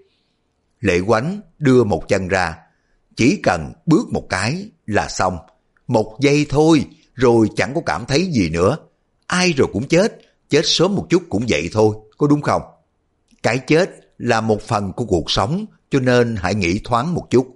Lệ Oánh đưa một chân ra. Chỉ cần bước một cái là xong. Một giây thôi, rồi chẳng có cảm thấy gì nữa. Ai rồi cũng chết, chết sớm một chút cũng vậy thôi, có đúng không? Cái chết là một phần của cuộc sống, cho nên hãy nghĩ thoáng một chút.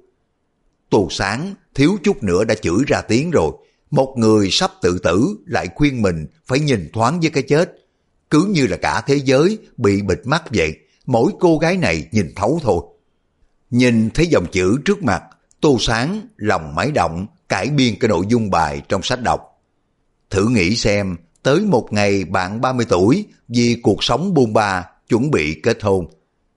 Tô Sáng thiếu chút nữa đã chửi ra tiếng rồi. Một người sắp tự tử lại khuyên mình phải nhìn thoáng với cái chết. Cứ như là cả thế giới bị bịt mắt vậy, mỗi cô gái này nhìn thấu thôi. Nhìn thấy dòng chữ trước mặt, Tô Sáng lòng máy động, cải biên cái nội dung bài trong sách đọc. Thử nghĩ xem, tới một ngày bạn 30 tuổi vì cuộc sống bôn ba chuẩn bị kết hôn.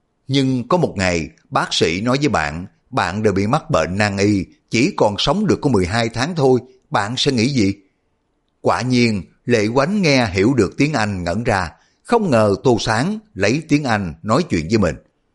Nhưng có một ngày bác sĩ nói với bạn đều bị mắc bệnh nan y, chỉ còn sống được có 12 tháng thôi, bạn sẽ nghĩ gì? Quả nhiên, Lệ Oánh nghe hiểu được tiếng Anh ngẩn ra, không ngờ Tô Sáng lấy tiếng Anh nói chuyện với mình.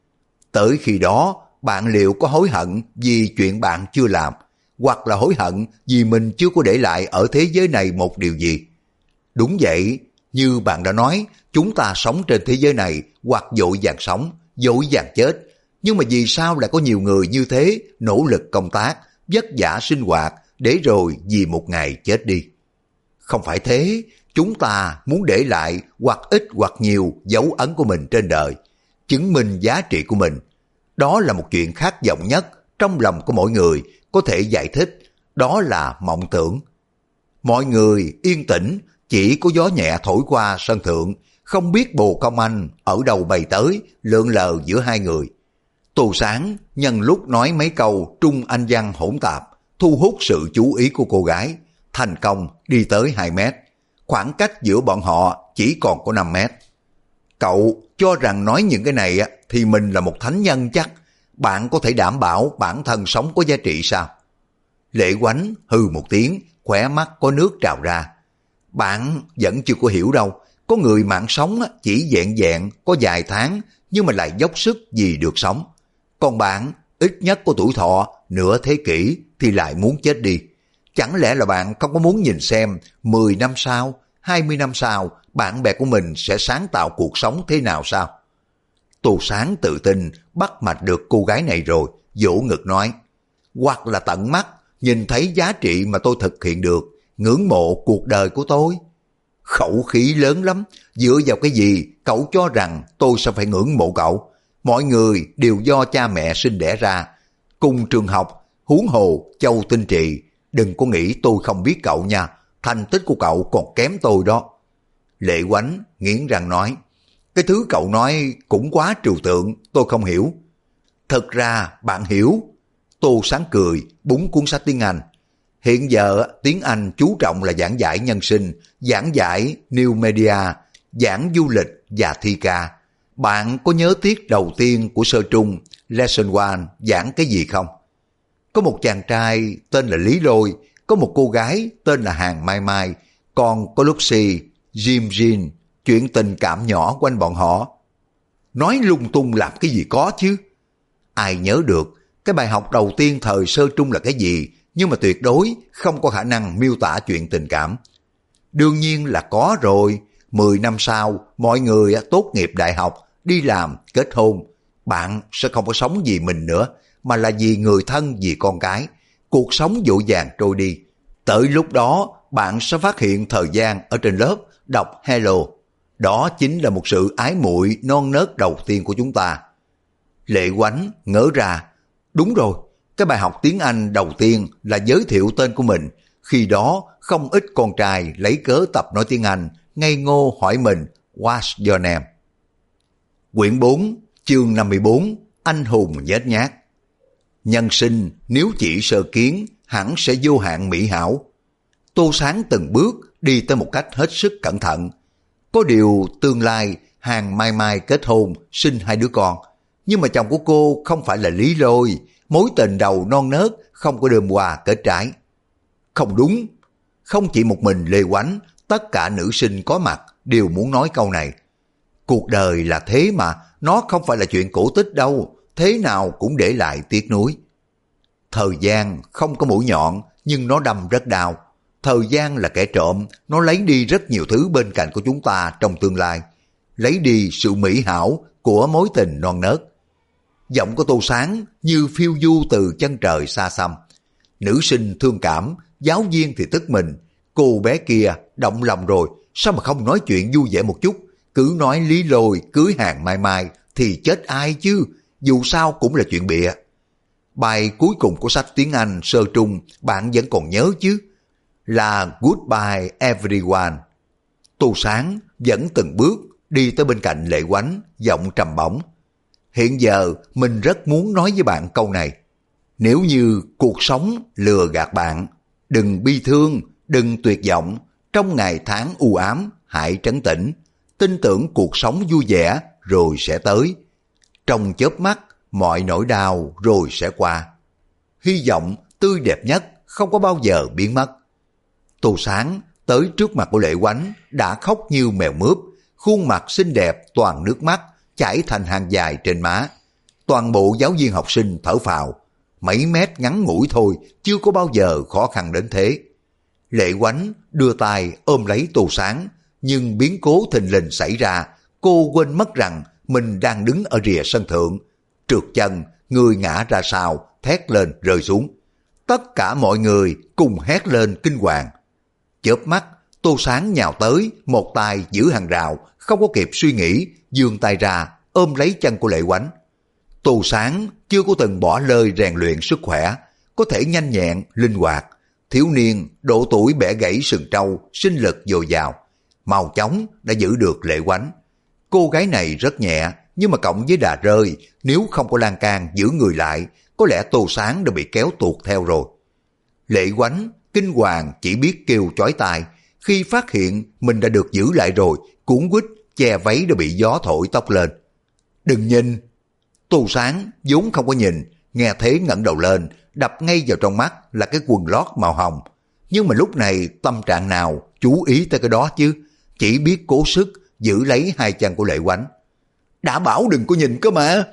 Tới khi đó, bạn liệu có hối hận vì chuyện bạn chưa làm, hoặc là hối hận vì mình chưa có để lại ở thế giới này một điều gì? Đúng vậy, như bạn đã nói, chúng ta sống trên thế giới này hoặc vội vàng sống, vội vàng chết. Nhưng mà vì sao lại có nhiều người như thế nỗ lực công tác, vất vả sinh hoạt để rồi vì một ngày chết đi? Không phải thế, chúng ta muốn để lại hoặc ít hoặc nhiều dấu ấn của mình trên đời, chứng minh giá trị của mình. Đó là một chuyện khát vọng nhất trong lòng của mỗi người, có thể giải thích, đó là mộng tưởng. Mọi người yên tĩnh, chỉ có gió nhẹ thổi qua sân thượng, không biết Bồ Công Anh ở đâu bay tới, lượn lờ giữa hai người. Tô Sáng nhân lúc nói mấy câu trung anh văn hỗn tạp, thu hút sự chú ý của cô gái, thành công đi tới 2 mét. Khoảng cách giữa bọn họ chỉ còn có 5 mét. Cậu cho rằng nói những cái này thì mình là một thánh nhân chắc? Bạn có thể đảm bảo bản thân sống có giá trị sao? Lệ Oánh hừ một tiếng, khóe mắt có nước trào ra. Bạn vẫn chưa có hiểu đâu. Có người mạng sống chỉ vẹn vẹn có vài tháng, nhưng mà lại dốc sức vì được sống. Còn bạn ít nhất có tuổi thọ nửa thế kỷ thì lại muốn chết đi. Chẳng lẽ là bạn không có muốn nhìn xem 10 năm sau, 20 năm sau bạn bè của mình sẽ sáng tạo cuộc sống thế nào sao? Tô Sáng tự tin bắt mạch được cô gái này rồi, vỗ ngực nói, hoặc là tận mắt nhìn thấy giá trị mà tôi thực hiện được, ngưỡng mộ cuộc đời của tôi. Khẩu khí lớn lắm, dựa vào cái gì cậu cho rằng tôi sẽ phải ngưỡng mộ cậu? Mọi người đều do cha mẹ sinh đẻ ra, cùng trường học, huống hồ Châu Tinh Trì. Đừng có nghĩ tôi không biết cậu nha, thành tích của cậu còn kém tôi đó. Lệ Oánh nghiến răng nói, cái thứ cậu nói cũng quá trừu tượng, tôi không hiểu. Thật ra bạn hiểu. Tô Sáng cười, búng cuốn sách tiếng Anh. Hiện giờ tiếng Anh chú trọng là giảng giải nhân sinh, giảng giải new media, giảng du lịch và thi ca. Bạn có nhớ tiết đầu tiên của sơ trung, lesson 1 giảng cái gì không? Có một chàng trai tên là Lý Lôi, có một cô gái tên là Hàng Mai Mai, còn có Lucy, Jim Jin, chuyện tình cảm nhỏ quanh bọn họ. Nói lung tung làm cái gì có chứ? Ai nhớ được cái bài học đầu tiên thời sơ trung là cái gì, nhưng mà tuyệt đối không có khả năng miêu tả chuyện tình cảm. Đương nhiên là có rồi. 10 năm sau, mọi người tốt nghiệp đại học, đi làm, kết hôn. Bạn sẽ không có sống vì mình nữa, mà là vì người thân, vì con cái. Cuộc sống vội vàng trôi đi. Tới lúc đó, bạn sẽ phát hiện thời gian ở trên lớp đọc hello. Đó chính là một sự ái muội non nớt đầu tiên của chúng ta. Lệ Oánh ngỡ ra, đúng rồi, cái bài học tiếng Anh đầu tiên là giới thiệu tên của mình. Khi đó không ít con trai lấy cớ tập nói tiếng Anh, ngây ngô hỏi mình What's your name? Quyển 4, chương 54, Anh hùng nhếch nhác. Nhân sinh nếu chỉ sơ kiến hẳn sẽ vô hạn mỹ hảo. Tô Sáng từng bước đi tới một cách hết sức cẩn thận. Có điều tương lai Hàng Mai Mai kết hôn, sinh 2 đứa con. Nhưng mà chồng của cô không phải là Lý Lôi, mối tình đầu non nớt không có đơm hoa kết trái. Không đúng, không chỉ một mình Lê Oánh, tất cả nữ sinh có mặt đều muốn nói câu này. Cuộc đời là thế mà, nó không phải là chuyện cổ tích đâu, thế nào cũng để lại tiếc nuối. Thời gian không có mũi nhọn, nhưng nó đâm rất đau. Thời gian là kẻ trộm, nó lấy đi rất nhiều thứ bên cạnh của chúng ta trong tương lai. Lấy đi sự mỹ hảo của mối tình non nớt. Giọng của Tô Sáng như phiêu du từ chân trời xa xăm. Nữ sinh thương cảm, giáo viên thì tức mình. Cô bé kia động lòng rồi, sao mà không nói chuyện vui vẻ một chút? Cứ nói Lý Lôi cưới Hàng Mai Mai thì chết ai chứ, dù sao cũng là chuyện bịa. Bài cuối cùng của sách tiếng Anh sơ trung bạn vẫn còn nhớ chứ? Là Goodbye Everyone. Tô Sáng vẫn từng bước đi tới bên cạnh Lệ Oánh, giọng trầm bổng. Hiện giờ mình rất muốn nói với bạn câu này. Nếu như cuộc sống lừa gạt bạn, đừng bi thương, đừng tuyệt vọng. Trong ngày tháng u ám, hãy trấn tĩnh. Tin tưởng cuộc sống vui vẻ rồi sẽ tới. Trong chớp mắt, mọi nỗi đau rồi sẽ qua. Hy vọng tươi đẹp nhất không có bao giờ biến mất. Tô Sáng tới trước mặt của Lệ Oánh đã khóc như mèo mướp, khuôn mặt xinh đẹp toàn nước mắt chảy thành hàng dài trên má. Toàn bộ giáo viên học sinh thở phào, mấy mét ngắn ngủi thôi chưa có bao giờ khó khăn đến thế. Lệ Oánh đưa tay ôm lấy Tô Sáng, nhưng biến cố thình lình xảy ra, cô quên mất rằng mình đang đứng ở rìa sân thượng. Trượt chân, người ngã ra sau, thét lên rơi xuống. Tất cả mọi người cùng hét lên kinh hoàng. Chớp mắt, Tô Sáng nhào tới, một tay giữ hàng rào, không có kịp suy nghĩ, giương tay ra, ôm lấy chân của Lệ Oánh. Tô Sáng chưa có từng bỏ lơi rèn luyện sức khỏe, có thể nhanh nhẹn, linh hoạt. Thiếu niên, độ tuổi bẻ gãy sừng trâu, sinh lực dồi dào. Mau chóng đã giữ được Lệ Oánh. Cô gái này rất nhẹ, nhưng mà cộng với đà rơi, nếu không có lan can giữ người lại, có lẽ Tô Sáng đã bị kéo tuột theo rồi. Lệ Oánh kinh hoàng chỉ biết kêu chói tai, khi phát hiện mình đã được giữ lại rồi, cuốn quýt che váy đã bị gió thổi tóc lên. Đừng nhìn! Tô Sáng vốn không có nhìn, nghe thế ngẩng đầu lên, đập ngay vào trong mắt là cái quần lót màu hồng. Nhưng mà lúc này tâm trạng nào chú ý tới cái đó chứ, chỉ biết cố sức giữ lấy hai chân của Lệ Oánh. Đã bảo đừng có nhìn cơ mà!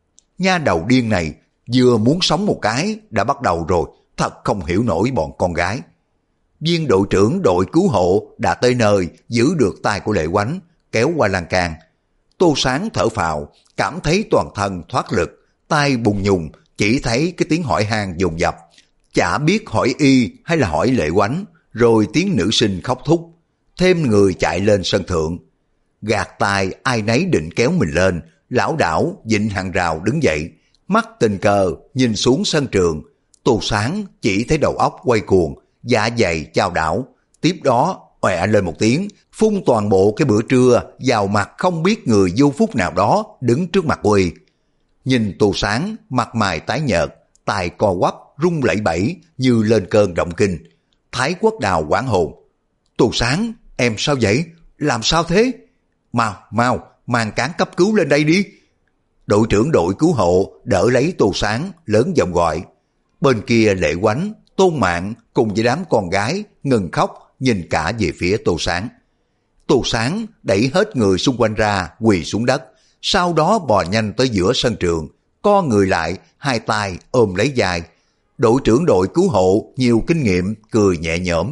Nha đầu điên này vừa muốn sống một cái đã bắt đầu rồi, thật không hiểu nổi bọn con gái. Viên đội trưởng đội cứu hộ đã tới nơi giữ được tay của Lệ Oánh, kéo qua lan can. Tô Sáng thở phào, cảm thấy toàn thân thoát lực, tay bùng nhùng, chỉ thấy cái tiếng hỏi han dồn dập. Chả biết hỏi y hay là hỏi Lệ Oánh, rồi tiếng nữ sinh khóc thúc. Thêm người chạy lên sân thượng. Gạt tay ai nấy định kéo mình lên, lão đảo vịn hàng rào đứng dậy, mắt tình cờ nhìn xuống sân trường. Tô Sáng chỉ thấy đầu óc quay cuồng, dạ dày chao đảo, tiếp đó ọe lên một tiếng, phun toàn bộ cái bữa trưa vào mặt không biết người vô phúc nào đó đứng trước mặt y. Nhìn Tô Sáng mặt mày tái nhợt, tài co quắp rung lẩy bẩy như lên cơn động kinh. Thái Quốc Đào hoảng hồn. Tô Sáng, em sao vậy? Làm sao thế? Mau, mang cán cấp cứu lên đây đi. Đội trưởng đội cứu hộ đỡ lấy Tô Sáng, lớn giọng gọi. Bên kia Lệ Oánh, Tôn Mạn cùng với đám con gái ngừng khóc nhìn cả về phía Tô Sáng. Tô Sáng đẩy hết người xung quanh ra quỳ xuống đất, sau đó bò nhanh tới giữa sân trường, co người lại, hai tay ôm lấy vai. Đội trưởng đội cứu hộ nhiều kinh nghiệm cười nhẹ nhõm.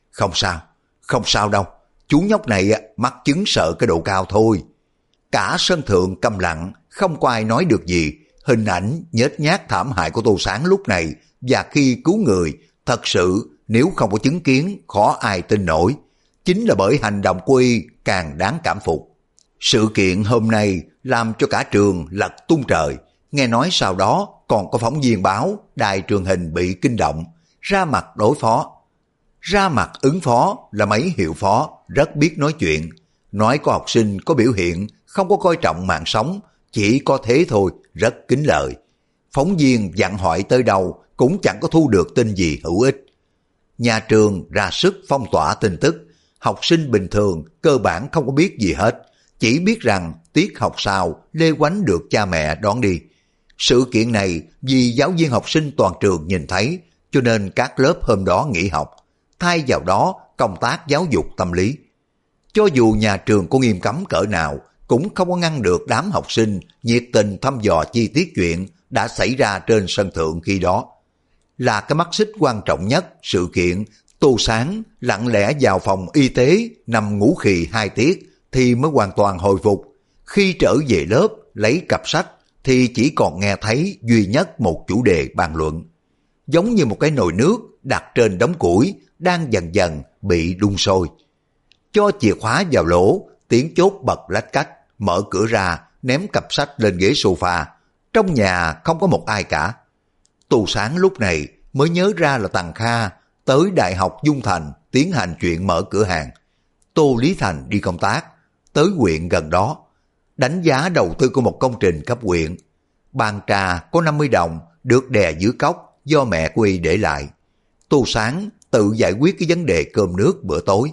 Không sao đâu, chú nhóc này mắc chứng sợ cái độ cao thôi. Cả sân thượng câm lặng, không có ai nói được gì. Hình ảnh nhếch nhác thảm hại của Tô Sáng lúc này và khi cứu người, thật sự nếu không có chứng kiến khó ai tin nổi. Chính là bởi hành động của y càng đáng cảm phục. Sự kiện hôm nay làm cho cả trường lật tung trời. Nghe nói sau đó còn có phóng viên báo đài truyền hình bị kinh động, ra mặt đối phó. Ra mặt ứng phó là mấy hiệu phó rất biết nói chuyện. Nói có học sinh có biểu hiện không có coi trọng mạng sống, chỉ có thế thôi, rất kính lời. Phóng viên dặn hỏi tới đâu cũng chẳng có thu được tin gì hữu ích. Nhà trường ra sức phong tỏa tin tức, học sinh bình thường cơ bản không có biết gì hết, chỉ biết rằng tiết học sau Lê Oánh được cha mẹ đón đi. Sự kiện này vì giáo viên học sinh toàn trường nhìn thấy, cho nên các lớp hôm đó nghỉ học, thay vào đó công tác giáo dục tâm lý. Cho dù nhà trường có nghiêm cấm cỡ nào, cũng không có ngăn được đám học sinh nhiệt tình thăm dò chi tiết chuyện đã xảy ra trên sân thượng khi đó. Là cái mắt xích quan trọng nhất sự kiện, Tô Sáng lặng lẽ vào phòng y tế nằm ngủ khì 2 tiết thì mới hoàn toàn hồi phục. Khi trở về lớp lấy cặp sách thì chỉ còn nghe thấy duy nhất một chủ đề bàn luận. Giống như một cái nồi nước đặt trên đống củi đang dần dần bị đun sôi. Cho chìa khóa vào lỗ, tiếng chốt bật lách cách, mở cửa ra, ném cặp sách lên ghế sofa. Trong nhà không có một ai cả. Tô Sáng lúc này mới nhớ ra là Tằng Kha tới Đại học Dung Thành tiến hành chuyện mở cửa hàng. Tô Lý Thành đi công tác, tới huyện gần đó, đánh giá đầu tư của một công trình cấp huyện. Bàn trà có 50 đồng được đè dưới cốc do mẹ của y để lại. Tô Sáng tự giải quyết cái vấn đề cơm nước bữa tối.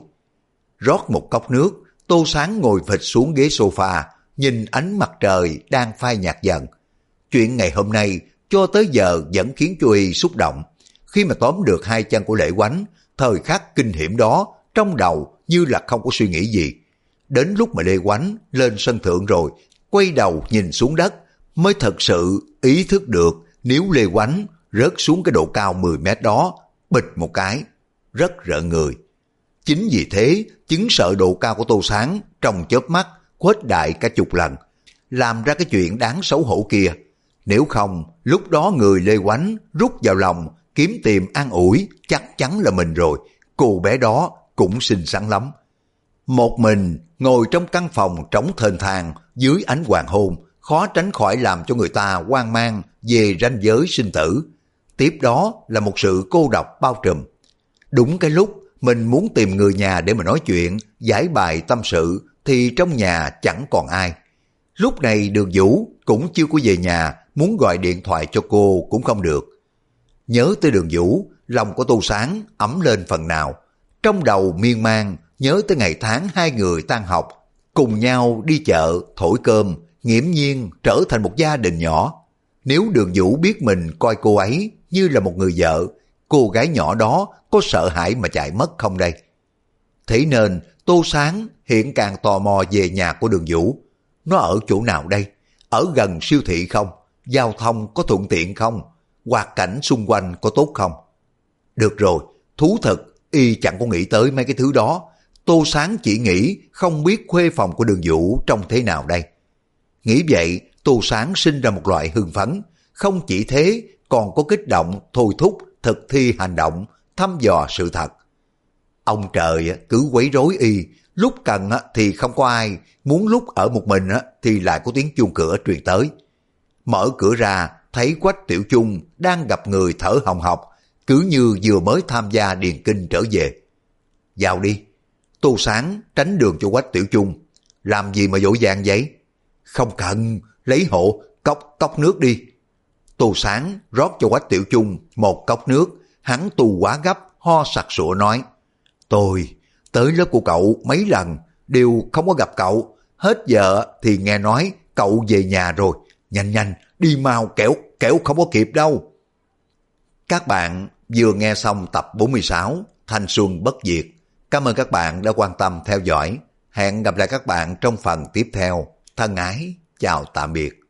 Rót một cốc nước, Tô Sáng ngồi phịch xuống ghế sofa, nhìn ánh mặt trời đang phai nhạt dần. Chuyện ngày hôm nay cho tới giờ vẫn khiến cho y xúc động. Khi mà tóm được hai chân của Lệ Oánh, thời khắc kinh hiểm đó, trong đầu như là không có suy nghĩ gì. Đến lúc mà Lê Oánh lên sân thượng rồi, quay đầu nhìn xuống đất, mới thật sự ý thức được nếu Lê Oánh rớt xuống cái độ cao 10 mét đó, bịch một cái, rất rợn người. Chính vì thế, chứng sợ độ cao của Tô Sáng trong chớp mắt khuếch đại cả chục lần, làm ra cái chuyện đáng xấu hổ kia. Nếu không, lúc đó người Lê Oánh rút vào lòng, kiếm tìm an ủi, chắc chắn là mình rồi. Cô bé đó cũng xinh xắn lắm. Một mình ngồi trong căn phòng trống thênh thang dưới ánh hoàng hôn, khó tránh khỏi làm cho người ta hoang mang về ranh giới sinh tử. Tiếp đó là một sự cô độc bao trùm. Đúng cái lúc mình muốn tìm người nhà để mà nói chuyện, giải bài tâm sự, thì trong nhà chẳng còn ai. Lúc này Đường Vũ cũng chưa có về nhà, muốn gọi điện thoại cho cô cũng không được. Nhớ tới Đường Vũ, lòng của Tô Sáng ấm lên phần nào. Trong đầu miên man nhớ tới ngày tháng hai người tan học, cùng nhau đi chợ, thổi cơm, nghiễm nhiên trở thành một gia đình nhỏ. Nếu Đường Vũ biết mình coi cô ấy như là một người vợ, cô gái nhỏ đó có sợ hãi mà chạy mất không đây? Thế nên Tô Sáng hiện càng tò mò về nhà của Đường Vũ. Nó ở chỗ nào đây? Ở gần siêu thị không? Giao thông có thuận tiện không? Hoạt cảnh xung quanh có tốt không? Được rồi, thú thật, y chẳng có nghĩ tới mấy cái thứ đó. Tô Sáng chỉ nghĩ không biết khuê phòng của Đường Vũ trông thế nào đây. Nghĩ vậy, Tô Sáng sinh ra một loại hưng phấn. Không chỉ thế, còn có kích động, thôi thúc, thực thi hành động, thăm dò sự thật. Ông trời cứ quấy rối y, lúc cần thì không có ai, muốn lúc ở một mình thì lại có tiếng chuông cửa truyền tới. Mở cửa ra, thấy Quách Tiểu Chung đang gặp người thở hồng hộc, cứ như vừa mới tham gia điền kinh trở về. Vào đi. Tô Sáng tránh đường cho Quách Tiểu Chung. Làm gì mà vội vàng vậy? Không cần, lấy hộ, cốc nước đi. Tô Sáng rót cho Quách Tiểu Chung một cốc nước, hắn tu quá gấp, ho sặc sụa nói: Tôi tới lớp của cậu mấy lần, đều không có gặp cậu. Hết giờ thì nghe nói cậu về nhà rồi. Nhanh nhanh, đi mau kẻo không có kịp đâu. Các bạn vừa nghe xong tập 46 Thanh Xuân Bất Diệt. Cảm ơn các bạn đã quan tâm theo dõi. Hẹn gặp lại các bạn trong phần tiếp theo. Thân ái, chào tạm biệt.